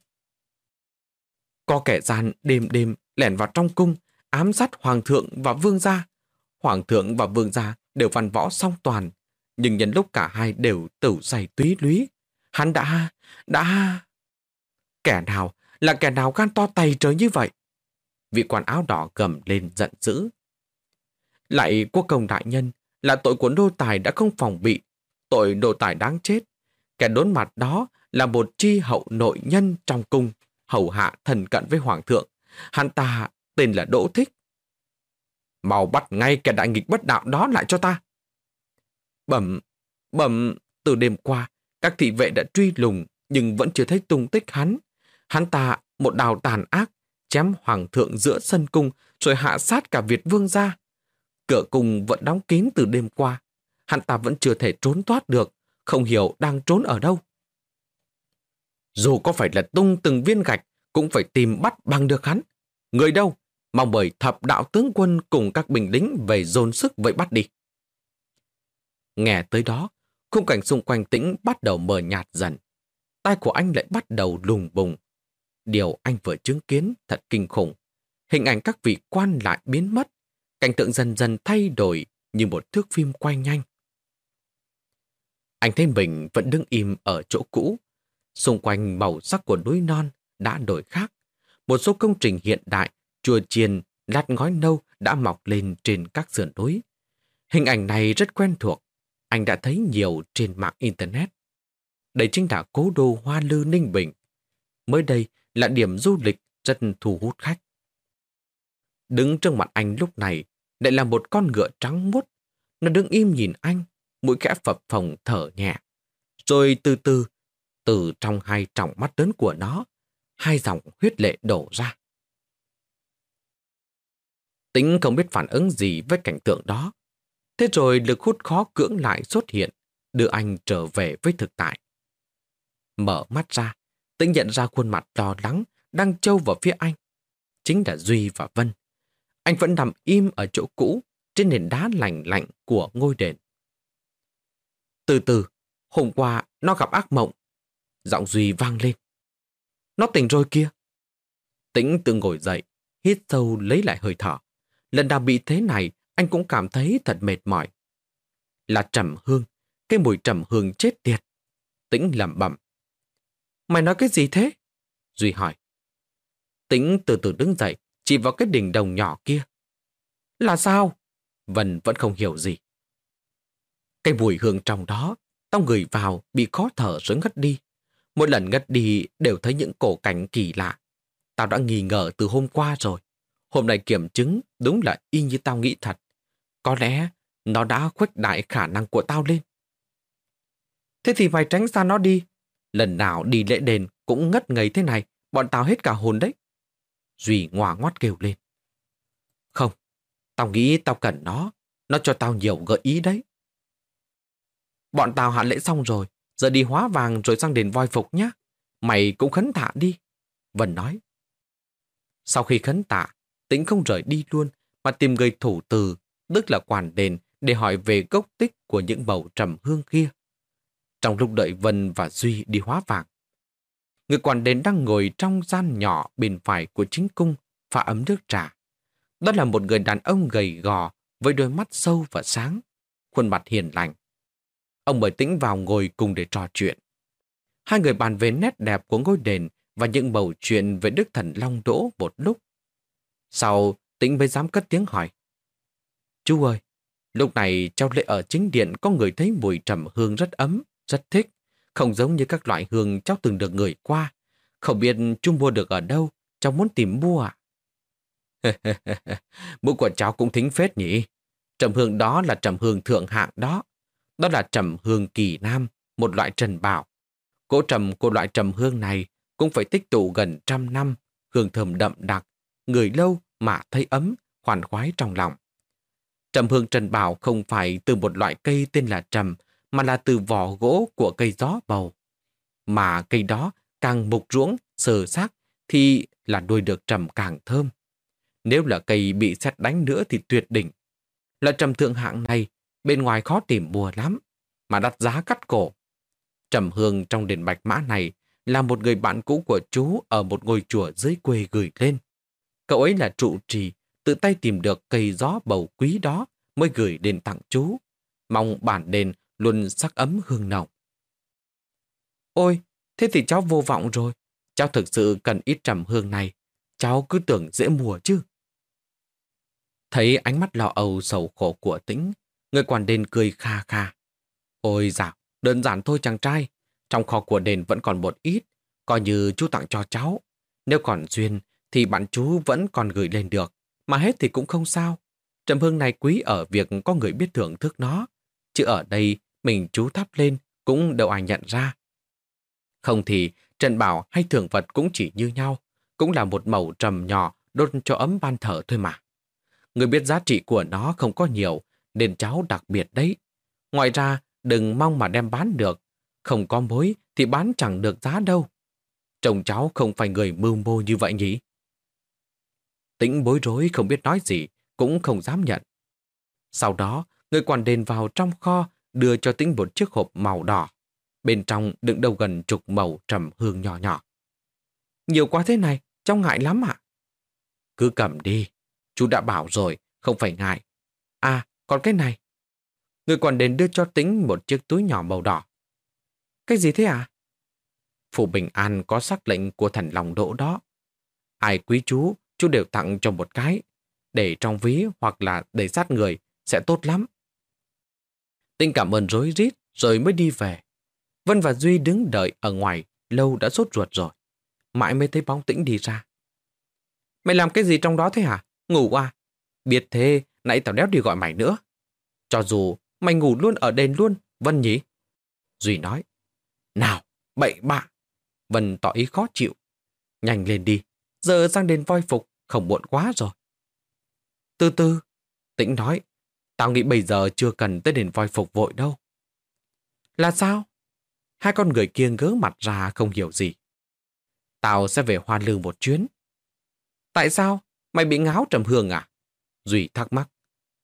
Có kẻ gian đêm đêm lẻn vào trong cung, ám sát hoàng thượng và vương gia. Hoàng thượng và vương gia đều văn võ song toàn, nhưng nhân lúc cả hai đều tử say túy lúy, hắn đã, đã... Kẻ nào, là kẻ nào gan to tày trời như vậy? Vị quan áo đỏ gầm lên giận dữ. Lại quốc công đại nhân, là tội của nô tài đã không phòng bị, tội nô tài đáng chết. Kẻ đốn mặt đó là một chi hậu nội nhân trong cung, hầu hạ thần cận với hoàng thượng. Hắn ta tên là Đỗ Thích. Mau bắt ngay kẻ đại nghịch bất đạo đó lại cho ta. Bẩm, bẩm, từ đêm qua, các thị vệ đã truy lùng nhưng vẫn chưa thấy tung tích hắn. Hắn ta một đào tàn ác, chém hoàng thượng giữa sân cung rồi hạ sát cả Việt vương gia. Cửa cung vẫn đóng kín từ đêm qua. Hắn ta vẫn chưa thể trốn thoát được, không hiểu đang trốn ở đâu. Dù có phải lật tung từng viên gạch, cũng phải tìm bắt bằng được hắn. Người đâu? Mong mời thập đạo tướng quân cùng các binh lính về dồn sức vậy bắt đi. Nghe tới đó, khung cảnh xung quanh Tĩnh bắt đầu mờ nhạt dần. Tai của anh lại bắt đầu lùng bùng. Điều anh vừa chứng kiến thật kinh khủng. Hình ảnh các vị quan lại biến mất. Cảnh tượng dần dần thay đổi như một thước phim quay nhanh. Anh thấy mình vẫn đứng im ở chỗ cũ. Xung quanh màu sắc của núi non đã đổi khác. Một số công trình hiện đại, chùa chiền, lát ngói nâu đã mọc lên trên các sườn núi. Hình ảnh này rất quen thuộc. Anh đã thấy nhiều trên mạng Internet. Đây chính là cố đô Hoa Lư Ninh Bình. Mới đây là điểm du lịch rất thu hút khách. Đứng trước mặt anh lúc này lại là một con ngựa trắng muốt. Nó đứng im nhìn anh, mũi khẽ phập phồng thở nhẹ. Rồi từ từ, từ trong hai tròng mắt lớn của nó, hai dòng huyết lệ đổ ra. Tĩnh không biết phản ứng gì với cảnh tượng đó. Thế rồi lực hút khó cưỡng lại xuất hiện, đưa anh trở về với thực tại. Mở mắt ra, Tĩnh nhận ra khuôn mặt lo lắng đang trâu vào phía anh. Chính là Duy và Vân. Anh vẫn nằm im ở chỗ cũ, trên nền đá lạnh lạnh của ngôi đền. Từ từ, hôm qua nó gặp ác mộng. Giọng Duy vang lên. Nó tỉnh rồi kia. Tĩnh tự ngồi dậy, hít sâu lấy lại hơi thở. Lần nào bị thế này, anh cũng cảm thấy thật mệt mỏi. Là trầm hương, cái mùi trầm hương chết tiệt. Tĩnh lẩm bẩm. Mày nói cái gì thế? Duy hỏi. Tĩnh từ từ đứng dậy, chỉ vào cái đỉnh đồng nhỏ kia. Là sao? Vân vẫn không hiểu gì. Cái mùi hương trong đó, tao ngửi vào bị khó thở rồi ngất đi. Mỗi lần ngất đi đều thấy những cổ cảnh kỳ lạ. Tao đã nghi ngờ từ hôm qua rồi. Hôm nay kiểm chứng đúng là y như tao nghĩ thật. Có lẽ nó đã khuếch đại khả năng của tao lên. Thế thì mày tránh xa nó đi. Lần nào đi lễ đền cũng ngất ngây thế này, bọn tao hết cả hồn đấy. Duy ngoà ngoắt kêu lên. Không, tao nghĩ tao cần nó. Nó cho tao nhiều gợi ý đấy. Bọn tao hạ lễ xong rồi, giờ đi hóa vàng rồi sang đền voi phục nhé. Mày cũng khấn tạ đi. Vân nói. Sau khi khấn tạ, Tĩnh không rời đi luôn, mà tìm người thủ từ, tức là quản đền, để hỏi về gốc tích của những bầu trầm hương kia. Trong lúc đợi Vân và Duy đi hóa vàng, người quản đền đang ngồi trong gian nhỏ bên phải của chính cung, pha ấm nước trà. Đó là một người đàn ông gầy gò, với đôi mắt sâu và sáng, khuôn mặt hiền lành. Ông mời Tĩnh vào ngồi cùng để trò chuyện. Hai người bàn về nét đẹp của ngôi đền và những bầu chuyện về Đức Thần Long Đỗ một lúc. Sau, Tĩnh mới dám cất tiếng hỏi. Chú ơi, lúc này trong lễ ở chính điện có người thấy mùi trầm hương rất ấm, rất thích, không giống như các loại hương cháu từng được ngửi qua. Không biết chú mua được ở đâu, cháu muốn tìm mua à? Mũi của cháu cũng thính phết nhỉ. Trầm hương đó là trầm hương thượng hạng đó. Đó là trầm hương kỳ nam, một loại trần bảo. Cỗ trầm của loại trầm hương này cũng phải tích tụ gần trăm năm, hương thơm đậm đặc, ngửi lâu mà thấy ấm, khoan khoái trong lòng. Trầm hương trần bảo không phải từ một loại cây tên là trầm, mà là từ vỏ gỗ của cây gió bầu. Mà cây đó càng mục ruỗng, sờ xác thì là nuôi được trầm càng thơm. Nếu là cây bị sét đánh nữa thì tuyệt đỉnh. Loại trầm thượng hạng này bên ngoài khó tìm mua lắm, mà đắt giá cắt cổ. Trầm hương trong đền Bạch Mã này là một người bạn cũ của chú ở một ngôi chùa dưới quê gửi lên. Cậu ấy là trụ trì, tự tay tìm được cây gió bầu quý đó mới gửi đến tặng chú. Mong bản đền luôn sắc ấm hương nồng. Ôi, thế thì cháu vô vọng rồi. Cháu thực sự cần ít trầm hương này. Cháu cứ tưởng dễ mua chứ. Thấy ánh mắt lo âu sầu khổ của Tĩnh, người quản đền cười kha kha. Ôi dạo, đơn giản thôi chàng trai. Trong kho của đền vẫn còn một ít, coi như chú tặng cho cháu. Nếu còn duyên thì bạn chú vẫn còn gửi lên được, mà hết thì cũng không sao. Trầm hương này quý ở việc có người biết thưởng thức nó, chứ ở đây mình chú thắp lên cũng đâu ai nhận ra. Không thì trần bảo hay thưởng vật cũng chỉ như nhau, cũng là một mẩu trầm nhỏ đốt cho ấm ban thờ thôi mà. Người biết giá trị của nó không có nhiều, nên cháu đặc biệt đấy. Ngoài ra, đừng mong mà đem bán được. Không có mối thì bán chẳng được giá đâu. Chồng cháu không phải người mưu mô như vậy nhỉ? Tĩnh bối rối không biết nói gì, cũng không dám nhận. Sau đó, người quản đền vào trong kho đưa cho Tĩnh một chiếc hộp màu đỏ. Bên trong đựng đâu gần chục mẩu trầm hương nhỏ nhỏ. Nhiều quá thế này, cháu ngại lắm ạ. Cứ cầm đi, chú đã bảo rồi, không phải ngại. À, còn cái này. Người quản đền đưa cho Tĩnh một chiếc túi nhỏ màu đỏ. Cái gì thế à? Phủ bình an có sắc lệnh của thần Long Đỗ đó. Ai quý chú, chú đều tặng cho một cái. Để trong ví hoặc là để sát người sẽ tốt lắm. Tĩnh cảm ơn rối rít rồi mới đi về. Vân và Duy đứng đợi ở ngoài lâu đã sốt ruột rồi. Mãi mới thấy bóng Tĩnh đi ra. Mày làm cái gì trong đó thế hả? Ngủ à? Biết thế, nãy tao đéo đi gọi mày nữa. Cho dù mày ngủ luôn ở đền luôn, Vân nhỉ? Duy nói. Nào, bậy bạ. Vân tỏ ý khó chịu. Nhanh lên đi, giờ sang đền voi phục, không muộn quá rồi. Từ từ, Tĩnh nói. Tao nghĩ bây giờ chưa cần tới đền voi phục vội đâu. Là sao? Hai con người kia ngớ mặt ra không hiểu gì. Tao sẽ về Hoa Lư một chuyến. Tại sao? Mày bị ngáo trầm hương à? Duy thắc mắc.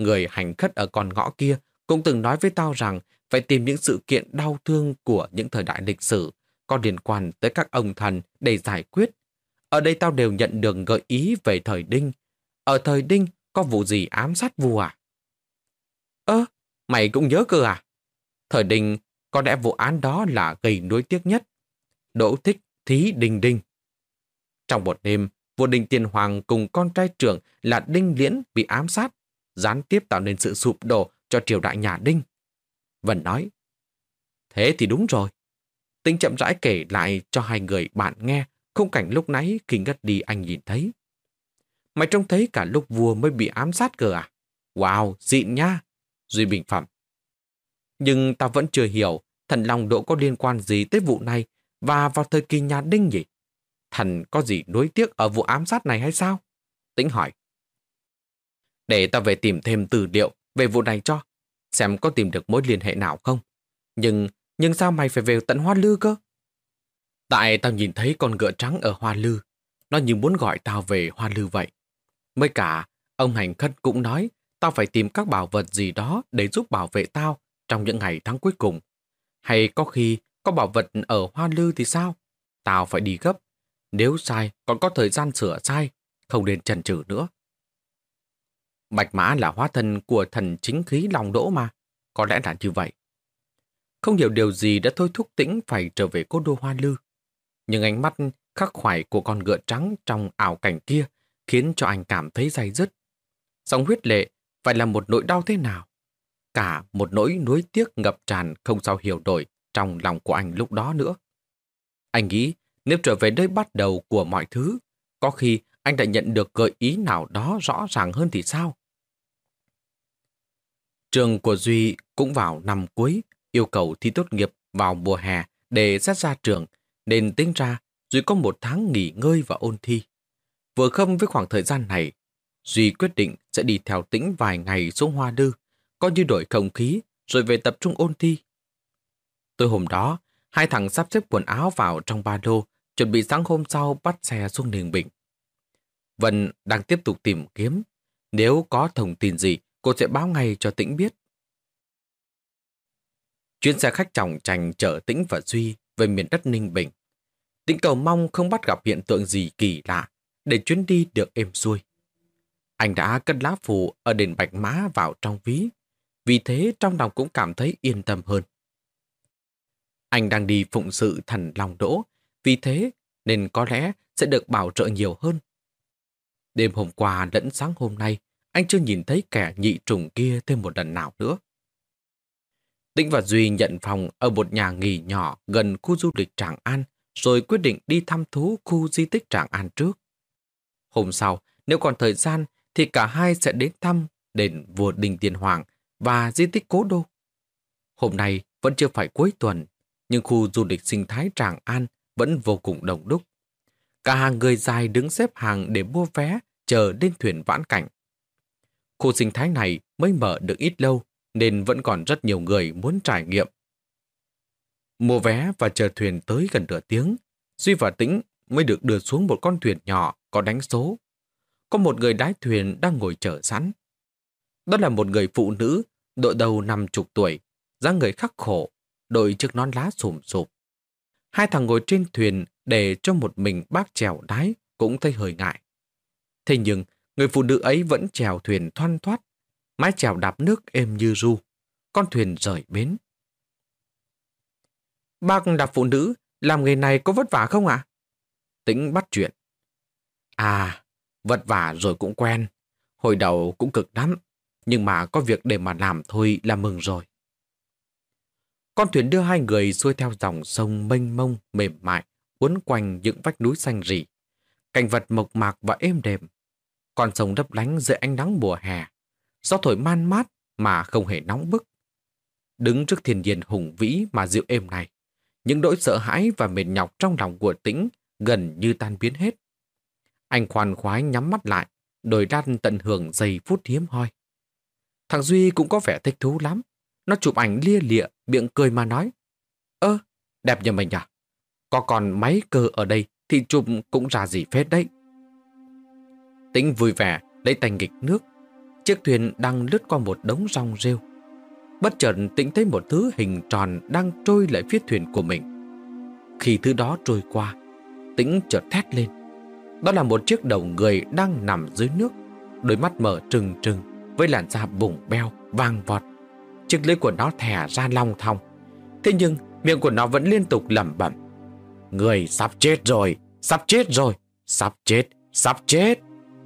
người hành khất ở con ngõ kia cũng từng nói với tao rằng phải tìm những sự kiện đau thương của những thời đại lịch sử có liên quan tới các ông thần để giải quyết. Ở đây tao đều nhận được gợi ý về thời Đinh. Ở thời Đinh có vụ gì ám sát vua à? Ơ, mày cũng nhớ cơ à? Thời Đinh có lẽ vụ án đó là gây nuối tiếc nhất. Đỗ Thích thí Đinh Đinh. Trong một đêm, vua Đinh Tiên Hoàng cùng con trai trưởng là Đinh Liễn bị ám sát, gián tiếp tạo nên sự sụp đổ cho triều đại nhà Đinh. Vân nói, thế thì đúng rồi. Tĩnh chậm rãi kể lại cho hai người bạn nghe khung cảnh lúc nãy khi ngất đi anh nhìn thấy. Mày trông thấy cả lúc vua mới bị ám sát cơ à? Wow, xịn nha! Duy bình phẩm. Nhưng tao vẫn chưa hiểu thần Long Đỗ có liên quan gì tới vụ này và vào thời kỳ nhà Đinh nhỉ? Thần có gì nuối tiếc ở vụ ám sát này hay sao? Tĩnh hỏi. Để tao về tìm thêm tư liệu về vụ này cho, xem có tìm được mối liên hệ nào không. Nhưng, nhưng sao mày phải về tận Hoa Lư cơ? Tại tao nhìn thấy con ngựa trắng ở Hoa Lư, nó như muốn gọi tao về Hoa Lư vậy. Mới cả, ông hành khất cũng nói tao phải tìm các bảo vật gì đó để giúp bảo vệ tao trong những ngày tháng cuối cùng. Hay có khi có bảo vật ở Hoa Lư thì sao? Tao phải đi gấp. Nếu sai, còn có thời gian sửa sai, không nên chần chừ nữa. Bạch Mã là hóa thân của thần chính khí Long Đỗ mà. Có lẽ là như vậy. Không hiểu điều gì đã thôi thúc Tĩnh phải trở về cố đô Hoa Lư. Nhưng ánh mắt khắc khoải của con ngựa trắng trong ảo cảnh kia khiến cho anh cảm thấy day dứt. Dòng huyết lệ phải là một nỗi đau thế nào? Cả một nỗi nuối tiếc ngập tràn không sao hiểu nổi trong lòng của anh lúc đó nữa. Anh nghĩ nếu trở về nơi bắt đầu của mọi thứ, có khi anh đã nhận được gợi ý nào đó rõ ràng hơn thì sao? Trường của Duy cũng vào năm cuối, yêu cầu thi tốt nghiệp vào mùa hè để xét ra trường, nên tính ra Duy có một tháng nghỉ ngơi và ôn thi. Vừa khâm với khoảng thời gian này, Duy quyết định sẽ đi theo Tĩnh vài ngày xuống Hoa Lư, coi như đổi không khí rồi về tập trung ôn thi. Tối hôm đó, hai thằng sắp xếp quần áo vào trong ba lô, chuẩn bị sáng hôm sau bắt xe xuống Ninh Bình. Vân đang tiếp tục tìm kiếm. Nếu có thông tin gì, cô sẽ báo ngay cho Tĩnh biết. Chuyến xe khách chòng chành chở Tĩnh và Duy về miền đất Ninh Bình. Tĩnh cầu mong không bắt gặp hiện tượng gì kỳ lạ để chuyến đi được êm xuôi. Anh đã cất lá phù ở đền Bạch Mã vào trong ví, vì thế trong lòng cũng cảm thấy yên tâm hơn. Anh đang đi phụng sự thần Long Đỗ, vì thế nên có lẽ sẽ được bảo trợ nhiều hơn. Đêm hôm qua lẫn sáng hôm nay, anh chưa nhìn thấy kẻ nhị trùng kia thêm một lần nào nữa. Tĩnh và Duy nhận phòng ở một nhà nghỉ nhỏ gần khu du lịch Tràng An, rồi quyết định đi thăm thú khu di tích Tràng An trước. Hôm sau, nếu còn thời gian, thì cả hai sẽ đến thăm đền vua Đinh Tiên Hoàng và di tích Cố Đô. Hôm nay vẫn chưa phải cuối tuần, nhưng khu du lịch sinh thái Tràng An vẫn vô cùng đông đúc. Cả hàng người dài đứng xếp hàng để mua vé, chờ lên thuyền vãn cảnh. Khu sinh thái này mới mở được ít lâu, nên vẫn còn rất nhiều người muốn trải nghiệm. Mua vé và chờ thuyền tới gần nửa tiếng, Duy và Tĩnh mới được đưa xuống một con thuyền nhỏ có đánh số. Có một người lái thuyền đang ngồi chờ sẵn. Đó là một người phụ nữ, độ đầu năm chục tuổi, dáng người khắc khổ, đội chiếc nón lá xùm xụp. Hai thằng ngồi trên thuyền để cho một mình bác chèo đái cũng thấy hơi ngại. Thế nhưng, người phụ nữ ấy vẫn chèo thuyền thoăn thoắt, mái chèo đạp nước êm như ru. Con thuyền rời bến. Bác là phụ nữ, làm nghề này có vất vả không ạ? Tĩnh bắt chuyện. À, vất vả rồi cũng quen. Hồi đầu cũng cực lắm, nhưng mà có việc để mà làm thôi là mừng rồi. Con thuyền đưa hai người xuôi theo dòng sông mênh mông mềm mại, uốn quanh những vách núi xanh rì. Cảnh vật mộc mạc và êm đềm. Con sông lấp lánh dưới ánh nắng mùa hè. Gió thổi man mát mà không hề nóng bức. Đứng trước thiên nhiên hùng vĩ mà dịu êm này, những nỗi sợ hãi và mệt nhọc trong lòng của Tĩnh gần như tan biến hết. Anh khoan khoái nhắm mắt lại, đôi đan tận hưởng giây phút hiếm hoi. Thằng Duy cũng có vẻ thích thú lắm. Nó chụp ảnh lia lịa, miệng cười mà nói. Ơ, đẹp như mình à? Có còn máy cơ ở đây thì chụp cũng ra gì phết đấy. Tĩnh vui vẻ, lấy tay nghịch nước. Chiếc thuyền đang lướt qua một đống rong rêu. Bất chợt Tĩnh thấy một thứ hình tròn đang trôi lại phía thuyền của mình. Khi thứ đó trôi qua, Tĩnh chợt thét lên. Đó là một chiếc đầu người đang nằm dưới nước, đôi mắt mở trừng trừng, với làn da bùng beo, vàng vọt. Chiếc lưỡi của nó thè ra long thong. Thế nhưng miệng của nó vẫn liên tục lẩm bẩm: người sắp chết rồi, sắp chết rồi, sắp chết, sắp chết.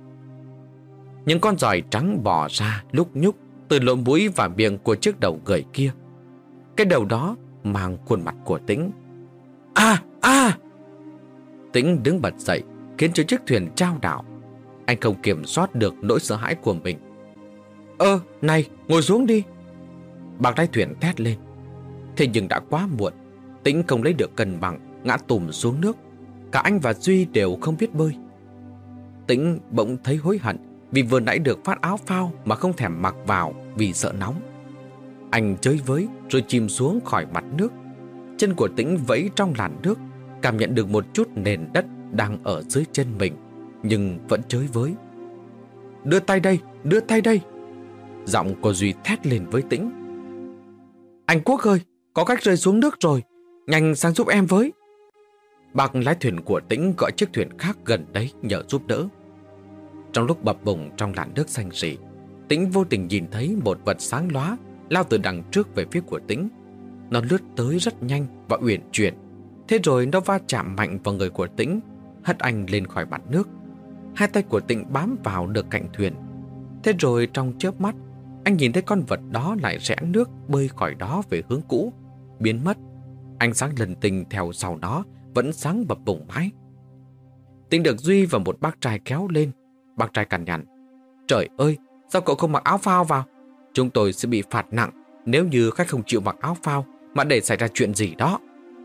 Những con giòi trắng bò ra lúc nhúc từ lỗ mũi và miệng của chiếc đầu người kia. Cái đầu đó mang khuôn mặt của Tĩnh. À, à! Tĩnh đứng bật dậy, khiến cho chiếc thuyền chao đảo. Anh không kiểm soát được nỗi sợ hãi của mình. Ơ, này, ngồi xuống đi. Bác lái thuyền thét lên. Thế nhưng đã quá muộn. Tĩnh không lấy được cân bằng, ngã tùm xuống nước. Cả anh và Duy đều không biết bơi. Tĩnh bỗng thấy hối hận vì vừa nãy được phát áo phao mà không thèm mặc vào vì sợ nóng. Anh chơi với rồi chìm xuống khỏi mặt nước. Chân của Tĩnh vẫy trong làn nước, cảm nhận được một chút nền đất đang ở dưới chân mình, nhưng vẫn chơi với. Đưa tay đây, đưa tay đây. Giọng của Duy thét lên với Tĩnh. Anh Quốc ơi, có cách rơi xuống nước rồi, nhanh sang giúp em với. Bác lái thuyền của Tĩnh gọi chiếc thuyền khác gần đấy nhờ giúp đỡ. Trong lúc bập bùng trong làn nước xanh rỉ, Tĩnh vô tình nhìn thấy một vật sáng lóa lao từ đằng trước về phía của Tĩnh. Nó lướt tới rất nhanh và uyển chuyển. Thế rồi nó va chạm mạnh vào người của Tĩnh, hất anh lên khỏi mặt nước. Hai tay của Tĩnh bám vào được cạnh thuyền. Thế rồi trong chớp mắt, anh nhìn thấy con vật đó lại rẽ nước bơi khỏi đó về hướng cũ, biến mất. Ánh sáng lần tình theo sau nó vẫn sáng bập bùng mãi. Tĩnh được Duy và một bác trai kéo lên. Bác trai cằn nhằn: Trời ơi, sao cậu không mặc áo phao vào? Chúng tôi sẽ bị phạt nặng nếu như khách không chịu mặc áo phao mà để xảy ra chuyện gì đó.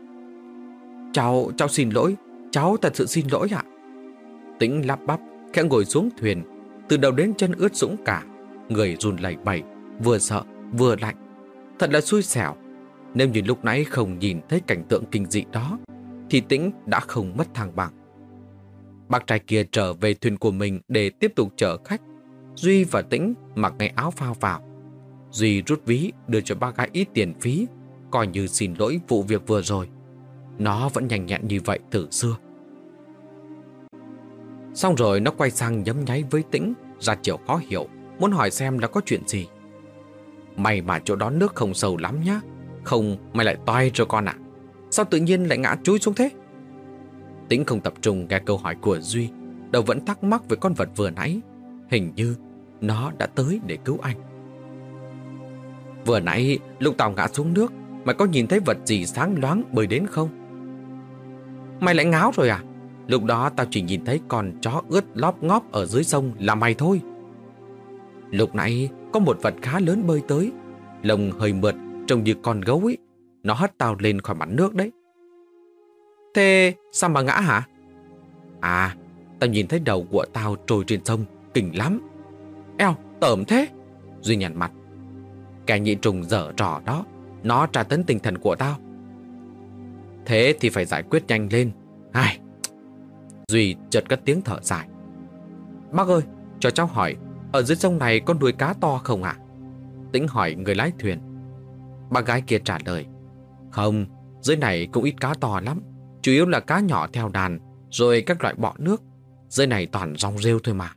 Cháu, cháu xin lỗi, cháu thật sự xin lỗi ạ. Tĩnh lắp bắp, khẽ ngồi xuống thuyền, từ đầu đến chân ướt sũng cả, người run lẩy bẩy, vừa sợ vừa lạnh. Thật là xui xẻo. Nếu như lúc nãy không nhìn thấy cảnh tượng kinh dị đó, thì Tĩnh đã không mất thăng bằng. Bác trai kia trở về thuyền của mình để tiếp tục chở khách. Duy và Tĩnh mặc ngay áo phao vào. Duy rút ví đưa cho bác gái ít tiền phí, coi như xin lỗi vụ việc vừa rồi. Nó vẫn nhanh nhẹn như vậy từ xưa. Xong rồi nó quay sang nhấm nháy với Tĩnh, ra chiều khó hiểu, muốn hỏi xem là có chuyện gì. May mà chỗ đó nước không sâu lắm nhá, không mày lại toay rồi con ạ. Sao tự nhiên lại ngã chúi xuống thế? Tĩnh không tập trung nghe câu hỏi của Duy, đầu vẫn thắc mắc về con vật vừa nãy. Hình như nó đã tới để cứu anh. Vừa nãy lúc tao ngã xuống nước, mày có nhìn thấy vật gì sáng loáng bơi đến không? Mày lại ngáo rồi à? Lúc đó tao chỉ nhìn thấy con chó ướt lóp ngóp ở dưới sông là mày thôi. Lúc nãy có một vật khá lớn bơi tới, lông hơi mượt, trông như con gấu ấy. Nó hất tao lên khỏi mặt nước đấy. Thế sao mà ngã hả? À, tao nhìn thấy đầu của tao trôi trên sông, kinh lắm. Eo, tởm thế. Duy nhăn mặt. Kẻ nhị trùng dở trò đó, nó tra tấn tinh thần của tao. Thế thì phải giải quyết nhanh lên. Ai... Duy chợt cất tiếng thở dài. Bác ơi, cho cháu hỏi, ở dưới sông này có nuôi cá to không ạ? Tĩnh hỏi người lái thuyền. Bác gái kia trả lời. Không, dưới này cũng ít cá to lắm, chủ yếu là cá nhỏ theo đàn, rồi các loại bọ nước. Dưới này toàn rong rêu thôi mà.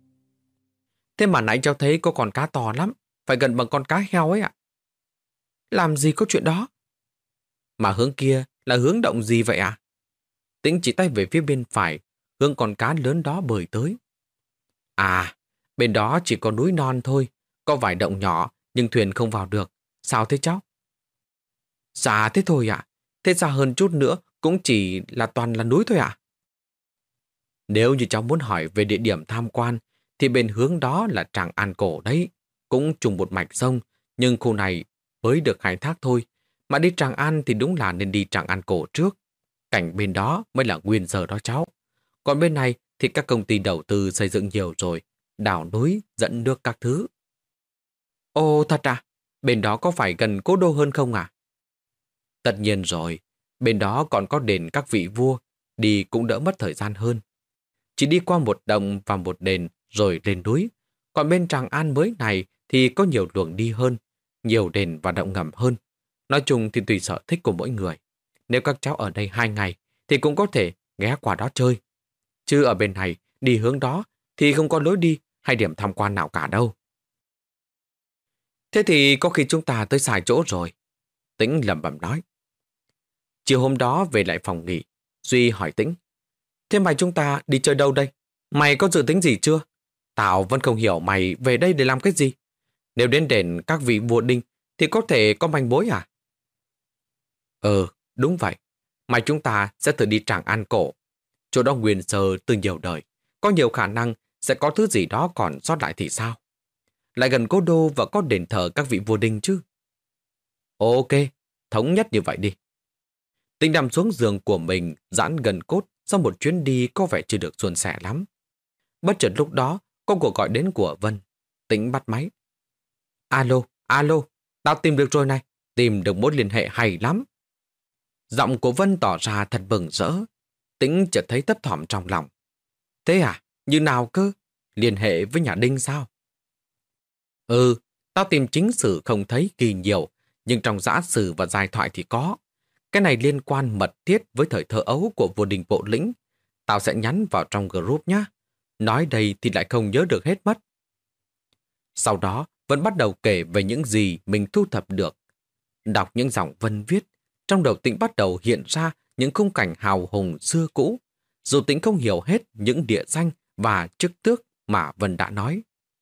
Thế mà nãy cháu thấy có con cá to lắm, phải gần bằng con cá heo ấy ạ. Làm gì có chuyện đó? Mà hướng kia là hướng động gì vậy ạ? Tĩnh chỉ tay về phía bên phải, hướng con cá lớn đó bơi tới. À, bên đó chỉ có núi non thôi, có vài động nhỏ, nhưng thuyền không vào được. Sao thế cháu? Dạ thế thôi ạ. Thế xa hơn chút nữa cũng chỉ là toàn là núi thôi ạ. Nếu như cháu muốn hỏi về địa điểm tham quan, thì bên hướng đó là Tràng An Cổ đấy. Cũng trùng một mạch sông, nhưng khu này mới được khai thác thôi. Mà đi Tràng An thì đúng là nên đi Tràng An Cổ trước. Cảnh bên đó mới là nguyên giờ đó cháu. Còn bên này thì các công ty đầu tư xây dựng nhiều rồi, đảo núi, dẫn nước các thứ. Ồ thật à? Bên đó có phải gần Cố Đô hơn không à? Tất nhiên rồi, bên đó còn có đền các vị vua, đi cũng đỡ mất thời gian hơn. Chỉ đi qua một đồng và một đền rồi lên núi, Còn bên Tràng An mới này thì có nhiều luồng đi hơn, nhiều đền và động ngầm hơn. Nói chung thì tùy sở thích của mỗi người. Nếu các cháu ở đây hai ngày thì cũng có thể ghé qua đó chơi. Chứ ở bên này, đi hướng đó thì không có lối đi hay điểm tham quan nào cả đâu. Thế thì có khi chúng ta tới sai chỗ rồi. Tĩnh lẩm bẩm nói. Chiều hôm đó về lại phòng nghỉ, Duy hỏi Tĩnh. Thế mày chúng ta đi chơi đâu đây? Mày có dự tính gì chưa? Tao vẫn không hiểu mày về đây để làm cái gì. Nếu đến đền các vị vua đinh thì có thể có manh mối à? Ừ, đúng vậy. Mày chúng ta sẽ thử đi Tràng An cổ. Chỗ đó nguyên sơ từ nhiều đời. Có nhiều khả năng sẽ có thứ gì đó còn sót lại thì sao? Lại gần cố đô và có đền thờ các vị vua đinh chứ. Ok, thống nhất như vậy đi. Tĩnh nằm xuống giường của mình, giãn gần cốt sau một chuyến đi có vẻ chưa được suôn sẻ lắm. Bất chợt lúc đó, có cuộc gọi đến của Vân. Tĩnh bắt máy. Alo, alo, tao tìm được rồi này, tìm được mối liên hệ hay lắm. Giọng của Vân tỏ ra thật mừng rỡ. Tĩnh chợt thấy thấp thỏm trong lòng. Thế à, như nào cơ? Liên hệ với nhà Đinh sao? Ừ, tao tìm chính sử không thấy kỳ nhiều, nhưng trong giã sử và giai thoại thì có. Cái này liên quan mật thiết với thời thơ ấu của vua Đình Bộ Lĩnh. Tao sẽ nhắn vào trong group nhé. Nói đây thì lại không nhớ được hết mất. Sau đó, Vân bắt đầu kể về những gì mình thu thập được. Đọc những dòng Vân viết, trong đầu Tĩnh bắt đầu hiện ra những khung cảnh hào hùng xưa cũ, dù Tĩnh không hiểu hết những địa danh và chức tước mà Vân đã nói.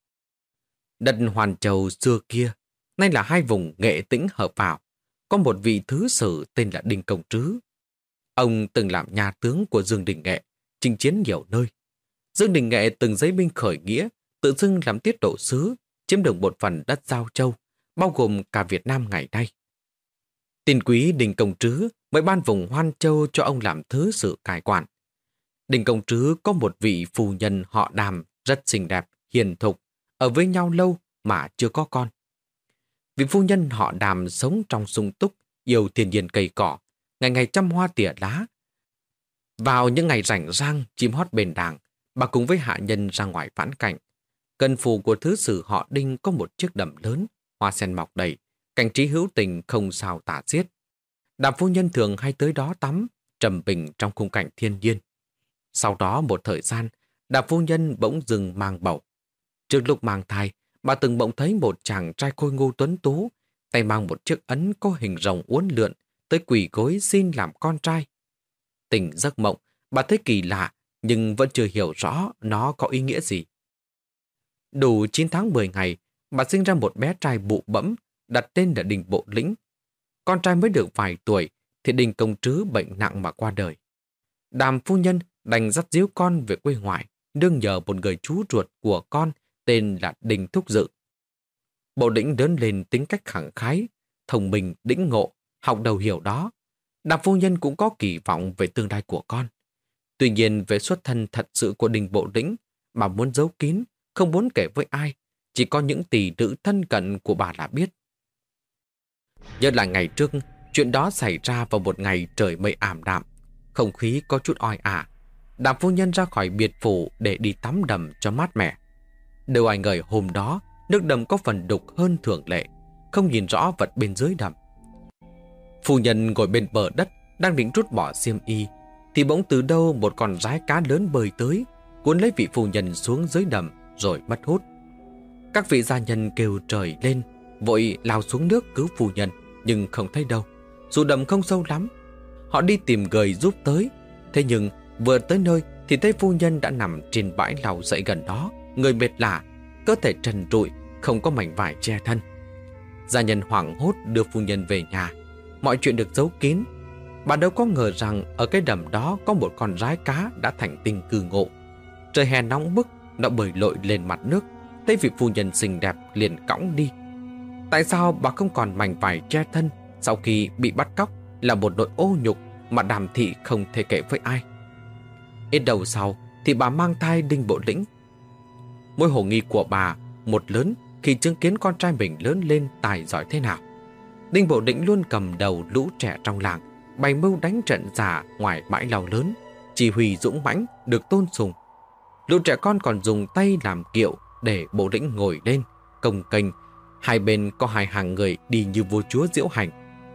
Đất Hoàn Châu xưa kia, nay là hai vùng Nghệ Tĩnh hợp vào, có một vị thứ sử tên là Đinh Công Trứ. Ông từng làm nhà tướng của Dương Đình Nghệ, chinh chiến nhiều nơi. Dương Đình Nghệ từng giấy binh khởi nghĩa, tự xưng làm tiết độ sứ, chiếm được một phần đất Giao Châu, bao gồm cả Việt Nam ngày nay. Tin quý Đinh Công Trứ mới ban vùng Hoan Châu cho ông làm thứ sử cai quản. Đinh Công Trứ có một vị phu nhân họ Đàm rất xinh đẹp, hiền thục, ở với nhau lâu mà chưa có con. Vị phu nhân họ Đàm sống trong sung túc, yêu thiên nhiên cây cỏ, ngày ngày chăm hoa tỉa lá. Vào những ngày rảnh rang, chim hót bền đàng, bà cùng với hạ nhân ra ngoài vãn cảnh. Gần phủ của thứ sử họ Đinh có một chiếc đầm lớn, hoa sen mọc đầy, cảnh trí hữu tình không sao tả xiết. Đàm phu nhân thường hay tới đó tắm, trầm bình trong khung cảnh thiên nhiên. Sau đó một thời gian, Đàm phu nhân bỗng dừng mang bầu. Trước lúc mang thai, bà từng bỗng thấy một chàng trai khôi ngô tuấn tú, tay mang một chiếc ấn có hình rồng uốn lượn, tới quỳ gối xin làm con trai. Tỉnh giấc mộng, bà thấy kỳ lạ, nhưng vẫn chưa hiểu rõ nó có ý nghĩa gì. Đủ chín tháng mười ngày, bà sinh ra một bé trai bụ bẫm, đặt tên là Đinh Bộ Lĩnh. Con trai mới được vài tuổi, thì Đinh Công Trứ bệnh nặng mà qua đời. Đàm phu nhân đành dắt díu con về quê ngoại, nương nhờ một người chú ruột của con tên là Đinh Thúc Dự. Bộ Lĩnh lớn lên tính cách khẳng khái, thông minh, đĩnh ngộ, học đầu hiểu đó. Đàm phu nhân cũng có kỳ vọng về tương lai của con. Tuy nhiên về xuất thân thật sự của Đinh Bộ Lĩnh, bà muốn giấu kín, không muốn kể với ai, chỉ có những tỷ nữ thân cận của bà là biết. Nhớ lại ngày trước, chuyện đó xảy ra vào một ngày trời mây ảm đạm, không khí có chút oi ả. Đàm phu nhân ra khỏi biệt phủ để đi tắm đầm cho mát mẻ. Đều ai ngờ hôm đó, nước đầm có phần đục hơn thường lệ, không nhìn rõ vật bên dưới đầm. Phu nhân ngồi bên bờ đất, đang định rút bỏ xiêm y, thì bỗng từ đâu một con rái cá lớn bơi tới, cuốn lấy vị phu nhân xuống dưới đầm rồi mất hút. Các vị gia nhân kêu trời lên, vội lao xuống nước cứu phu nhân, nhưng không thấy đâu. Dù đầm không sâu lắm, họ đi tìm người giúp tới. Thế nhưng vừa tới nơi thì thấy phu nhân đã nằm trên bãi lau dậy gần đó, người mệt lả, cơ thể trần trụi, không có mảnh vải che thân. Gia nhân hoảng hốt đưa phu nhân về nhà. Mọi chuyện được giấu kín. Bà đâu có ngờ rằng ở cái đầm đó có một con rái cá đã thành tinh cư ngụ. Trời hè nóng bức, nó bơi lội lên mặt nước, thấy vị phu nhân xinh đẹp liền cõng đi. Tại sao bà không còn mảnh vải che thân sau khi bị bắt cóc là một nỗi ô nhục mà Đàm thị không thể kể với ai. Ít đầu sau thì bà mang thai Đinh Bộ Lĩnh. Mối hồ nghi của bà một lớn khi chứng kiến con trai mình lớn lên tài giỏi thế nào. Đinh Bộ Lĩnh luôn cầm đầu lũ trẻ trong làng, bày mưu đánh trận giả ngoài bãi lau lớn, chỉ huy dũng mãnh, được tôn sùng. Lũ trẻ con còn dùng tay làm kiệu để bộ lĩnh ngồi lên, cồng kềnh. Hai bên có hai hàng người đi như vua chúa diễu hành.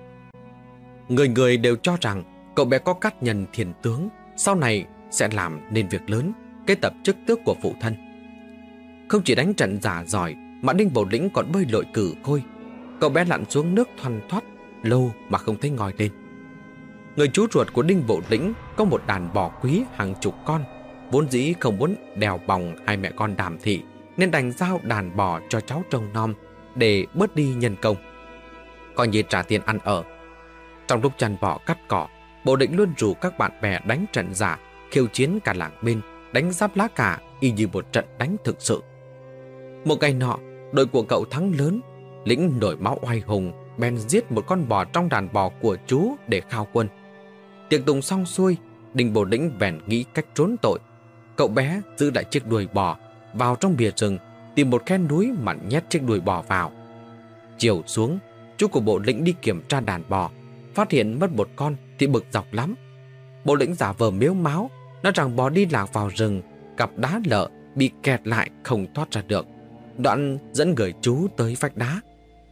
Người người đều cho rằng cậu bé có cát nhân thiên tướng, sau này sẽ làm nên việc lớn, kế tập chức tước của phụ thân. Không chỉ đánh trận giả giỏi, mà Đinh Bộ Lĩnh còn bơi lội cử khôi. Cậu bé lặn xuống nước thoăn thoắt, lâu mà không thấy ngoi lên. Người chú ruột của Đinh Bộ Lĩnh có một đàn bò quý hàng chục con, vốn dĩ không muốn đèo bòng hai mẹ con Đàm Thị, nên đành giao đàn bò cho cháu trông nom để bớt đi nhân công, coi như trả tiền ăn ở. Trong lúc chăn bò cắt cỏ, Bộ Lĩnh luôn rủ các bạn bè đánh trận giả, khiêu chiến cả làng bên, đánh giáp lá cả y như một trận đánh thực sự. Một ngày nọ, đội của cậu thắng lớn, Lĩnh nổi máu oai hùng, bèn giết một con bò trong đàn bò của chú để khao quân. Tiệc tùng xong xuôi, Đinh Bộ Lĩnh bèn nghĩ cách trốn tội. Cậu bé giữ lại chiếc đuôi bò, vào trong bìa rừng, tìm một khe núi mà nhét chiếc đuôi bò vào. Chiều xuống, chú của Bộ Lĩnh đi kiểm tra đàn bò, phát hiện mất một con thì bực dọc lắm. Bộ Lĩnh giả vờ mếu máo, nói rằng bò đi lạc vào rừng, gặp đá lợ, bị kẹt lại không thoát ra được. Đoạn dẫn người chú tới vách đá.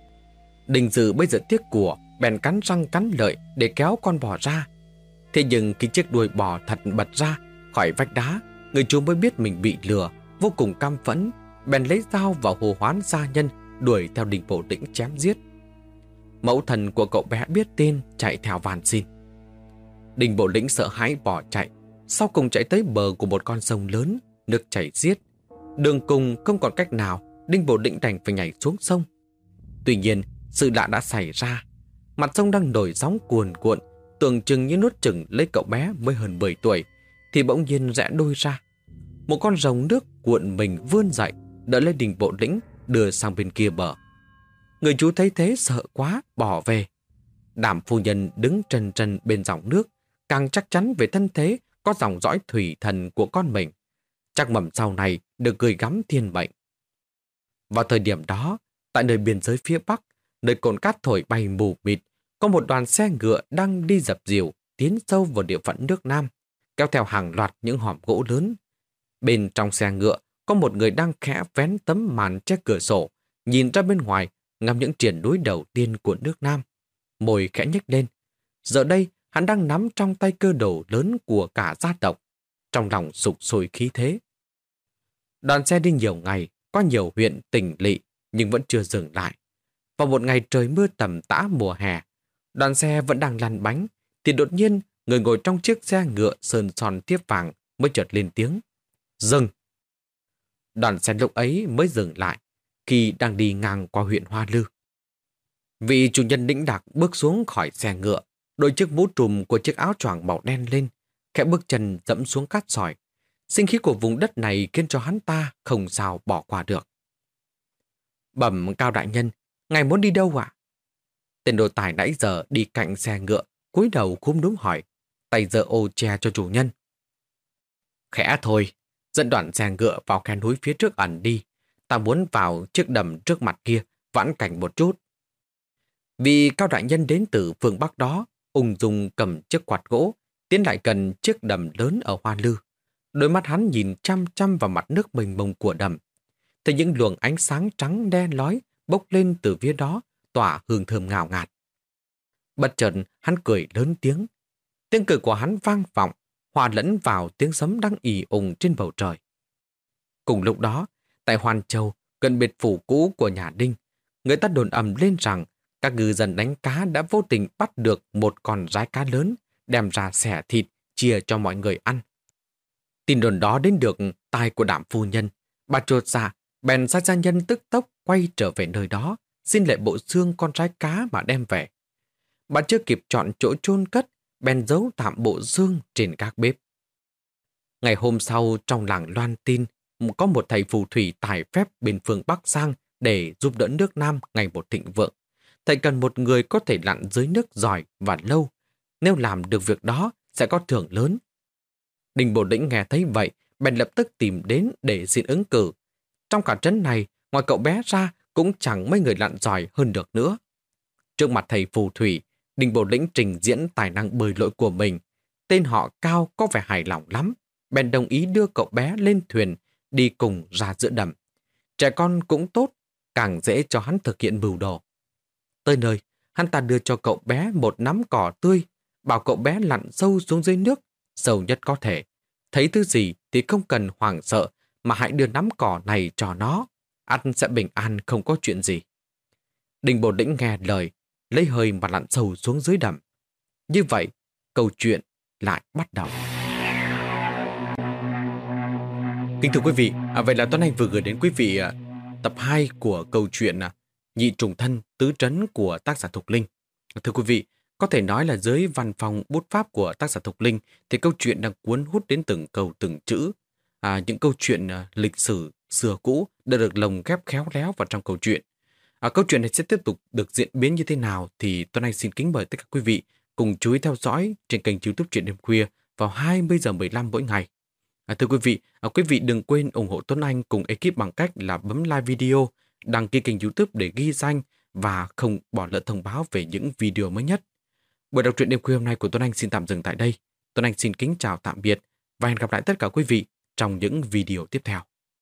Đinh Dự bây giờ tiếc của, bèn cắn răng cắn lợi để kéo con bò ra. Thế nhưng khi chiếc đuôi bò thật bật ra khỏi vách đá, người chú mới biết mình bị lừa, vô cùng căm phẫn, bèn lấy dao vào hồ hoán gia nhân, đuổi theo Đinh Bộ Lĩnh chém giết. Mẫu thần của cậu bé biết tin, chạy theo van xin. Đinh Bộ Lĩnh sợ hãi bỏ chạy, sau cùng chạy tới bờ của một con sông lớn, nước chảy xiết. Đường cùng không còn cách nào, Đinh Bộ Lĩnh đành phải nhảy xuống sông. Tuy nhiên, sự lạ đã xảy ra. Mặt sông đang nổi sóng cuồn cuộn, tưởng chừng như nuốt chửng lấy cậu bé mới hơn mười tuổi, thì bỗng nhiên rẽ đôi ra. Một con rồng nước cuộn mình vươn dậy, đỡ lấy Đinh Bộ Lĩnh, đưa sang bên kia bờ. Người chú thấy thế sợ quá, bỏ về. Đàm phu nhân đứng trần trần bên dòng nước, càng chắc chắn về thân thế có dòng dõi thủy thần của con mình. Chắc mầm sau này được gửi gắm thiên mệnh. Vào thời điểm đó, tại nơi biên giới phía Bắc, nơi cồn cát thổi bay mù mịt, có một đoàn xe ngựa đang đi dập dìu tiến sâu vào địa phận nước Nam, kéo theo hàng loạt những hòm gỗ lớn. Bên trong xe ngựa có một người đang khẽ vén tấm màn che cửa sổ, nhìn ra bên ngoài, ngắm những triển núi đầu tiên của nước Nam. Môi khẽ nhếch lên. Giờ đây, hắn đang nắm trong tay cơ đồ lớn của cả gia tộc, trong lòng sục sôi khí thế. Đoàn xe đi nhiều ngày, qua nhiều huyện tỉnh lỵ, nhưng vẫn chưa dừng lại. Vào một ngày trời mưa tầm tã mùa hè, đoàn xe vẫn đang lăn bánh, thì đột nhiên người ngồi trong chiếc xe ngựa sơn son thiếp vàng mới chợt lên tiếng. Dừng! Đoàn xe lúc ấy mới dừng lại, khi đang đi ngang qua huyện Hoa Lư. Vị chủ nhân đĩnh đạc bước xuống khỏi xe ngựa, đội chiếc mũ trùm của chiếc áo choàng màu đen lên, khẽ bước chân dẫm xuống cát sỏi. Sinh khí của vùng đất này khiến cho hắn ta không sao bỏ qua được. Bẩm Cao đại nhân, ngài muốn đi đâu ạ? Tên đồ tài nãy giờ đi cạnh xe ngựa, cúi đầu cúm núm hỏi, tay giơ ô che cho chủ nhân. Khẽ thôi, dẫn đoàn xe ngựa vào khe núi phía trước ẩn đi. Ta muốn vào chiếc đầm trước mặt kia, vãn cảnh một chút. Vì Cao đại nhân đến từ phương Bắc đó, ung dung cầm chiếc quạt gỗ, tiến lại gần chiếc đầm lớn ở Hoa Lư. Đôi mắt hắn nhìn chăm chăm vào mặt nước mênh mông của đầm. Thấy những luồng ánh sáng trắng đen lói bốc lên từ phía đó, tỏa hương thơm ngào ngạt. Bất chợt hắn cười lớn tiếng. Tiếng cười của hắn vang vọng, hòa lẫn vào tiếng sấm đang ì ùng trên bầu trời. Cùng lúc đó, tại Hoàn Châu, gần biệt phủ cũ của nhà Đinh, người ta đồn ầm lên rằng các ngư dân đánh cá đã vô tình bắt được một con rái cá lớn, đem ra xẻ thịt, chia cho mọi người ăn. Tin đồn đó đến được tai của Đàm phu nhân, bà chột dạ, bèn sai gia nhân tức tốc quay trở về nơi đó, xin lại bộ xương con rái cá mà đem về. Bà chưa kịp chọn chỗ chôn cất, bèn giấu tạm bộ xương trên các bếp. Ngày hôm sau, trong làng loan tin, có một thầy phù thủy tài phép bên phương Bắc sang để giúp đỡ nước Nam ngày một thịnh vượng. Thầy cần một người có thể lặn dưới nước giỏi và lâu. Nếu làm được việc đó, sẽ có thưởng lớn. Đinh Bộ Lĩnh nghe thấy vậy, bèn lập tức tìm đến để xin ứng cử. Trong cả trấn này, ngoài cậu bé ra, cũng chẳng mấy người lặn giỏi hơn được nữa. Trước mặt thầy phù thủy, Đinh Bộ Lĩnh trình diễn tài năng bơi lội của mình. Tên họ Cao có vẻ hài lòng lắm, bèn đồng ý đưa cậu bé lên thuyền, đi cùng ra giữa đầm. Trẻ con cũng tốt, càng dễ cho hắn thực hiện mưu đồ. Tới nơi, hắn ta đưa cho cậu bé một nắm cỏ tươi, bảo cậu bé lặn sâu xuống dưới nước, sâu nhất có thể. Thấy thứ gì thì không cần hoảng sợ, mà hãy đưa nắm cỏ này cho nó. Ăn sẽ bình an, không có chuyện gì. Đinh Bộ Lĩnh nghe lời, lấy hơi mà lặn sâu xuống dưới đầm. Như vậy, câu chuyện lại bắt đầu. Kính thưa quý vị, à, vậy là Tuấn Anh vừa gửi đến quý vị à, tập hai của câu chuyện à, Nhị trùng thân tứ trấn của tác giả Thục Linh. Thưa quý vị, có thể nói là dưới văn phòng bút pháp của tác giả Thục Linh thì câu chuyện đang cuốn hút đến từng câu từng chữ. À, những câu chuyện à, lịch sử xưa cũ đã được lồng ghép khéo léo vào trong câu chuyện. À, câu chuyện này sẽ tiếp tục được diễn biến như thế nào thì Tuấn Anh xin kính mời tất cả quý vị cùng chú ý theo dõi trên kênh YouTube Truyện Đêm Khuya vào hai mươi giờ mười lăm mỗi ngày. À, thưa quý vị, à, quý vị đừng quên ủng hộ Tuấn Anh cùng ekip bằng cách là bấm like video, đăng ký kênh YouTube để ghi danh và không bỏ lỡ thông báo về những video mới nhất. Buổi đọc truyện đêm khuya hôm nay của Tuấn Anh xin tạm dừng tại đây. Tuấn Anh xin kính chào tạm biệt và hẹn gặp lại tất cả quý vị trong những video tiếp theo.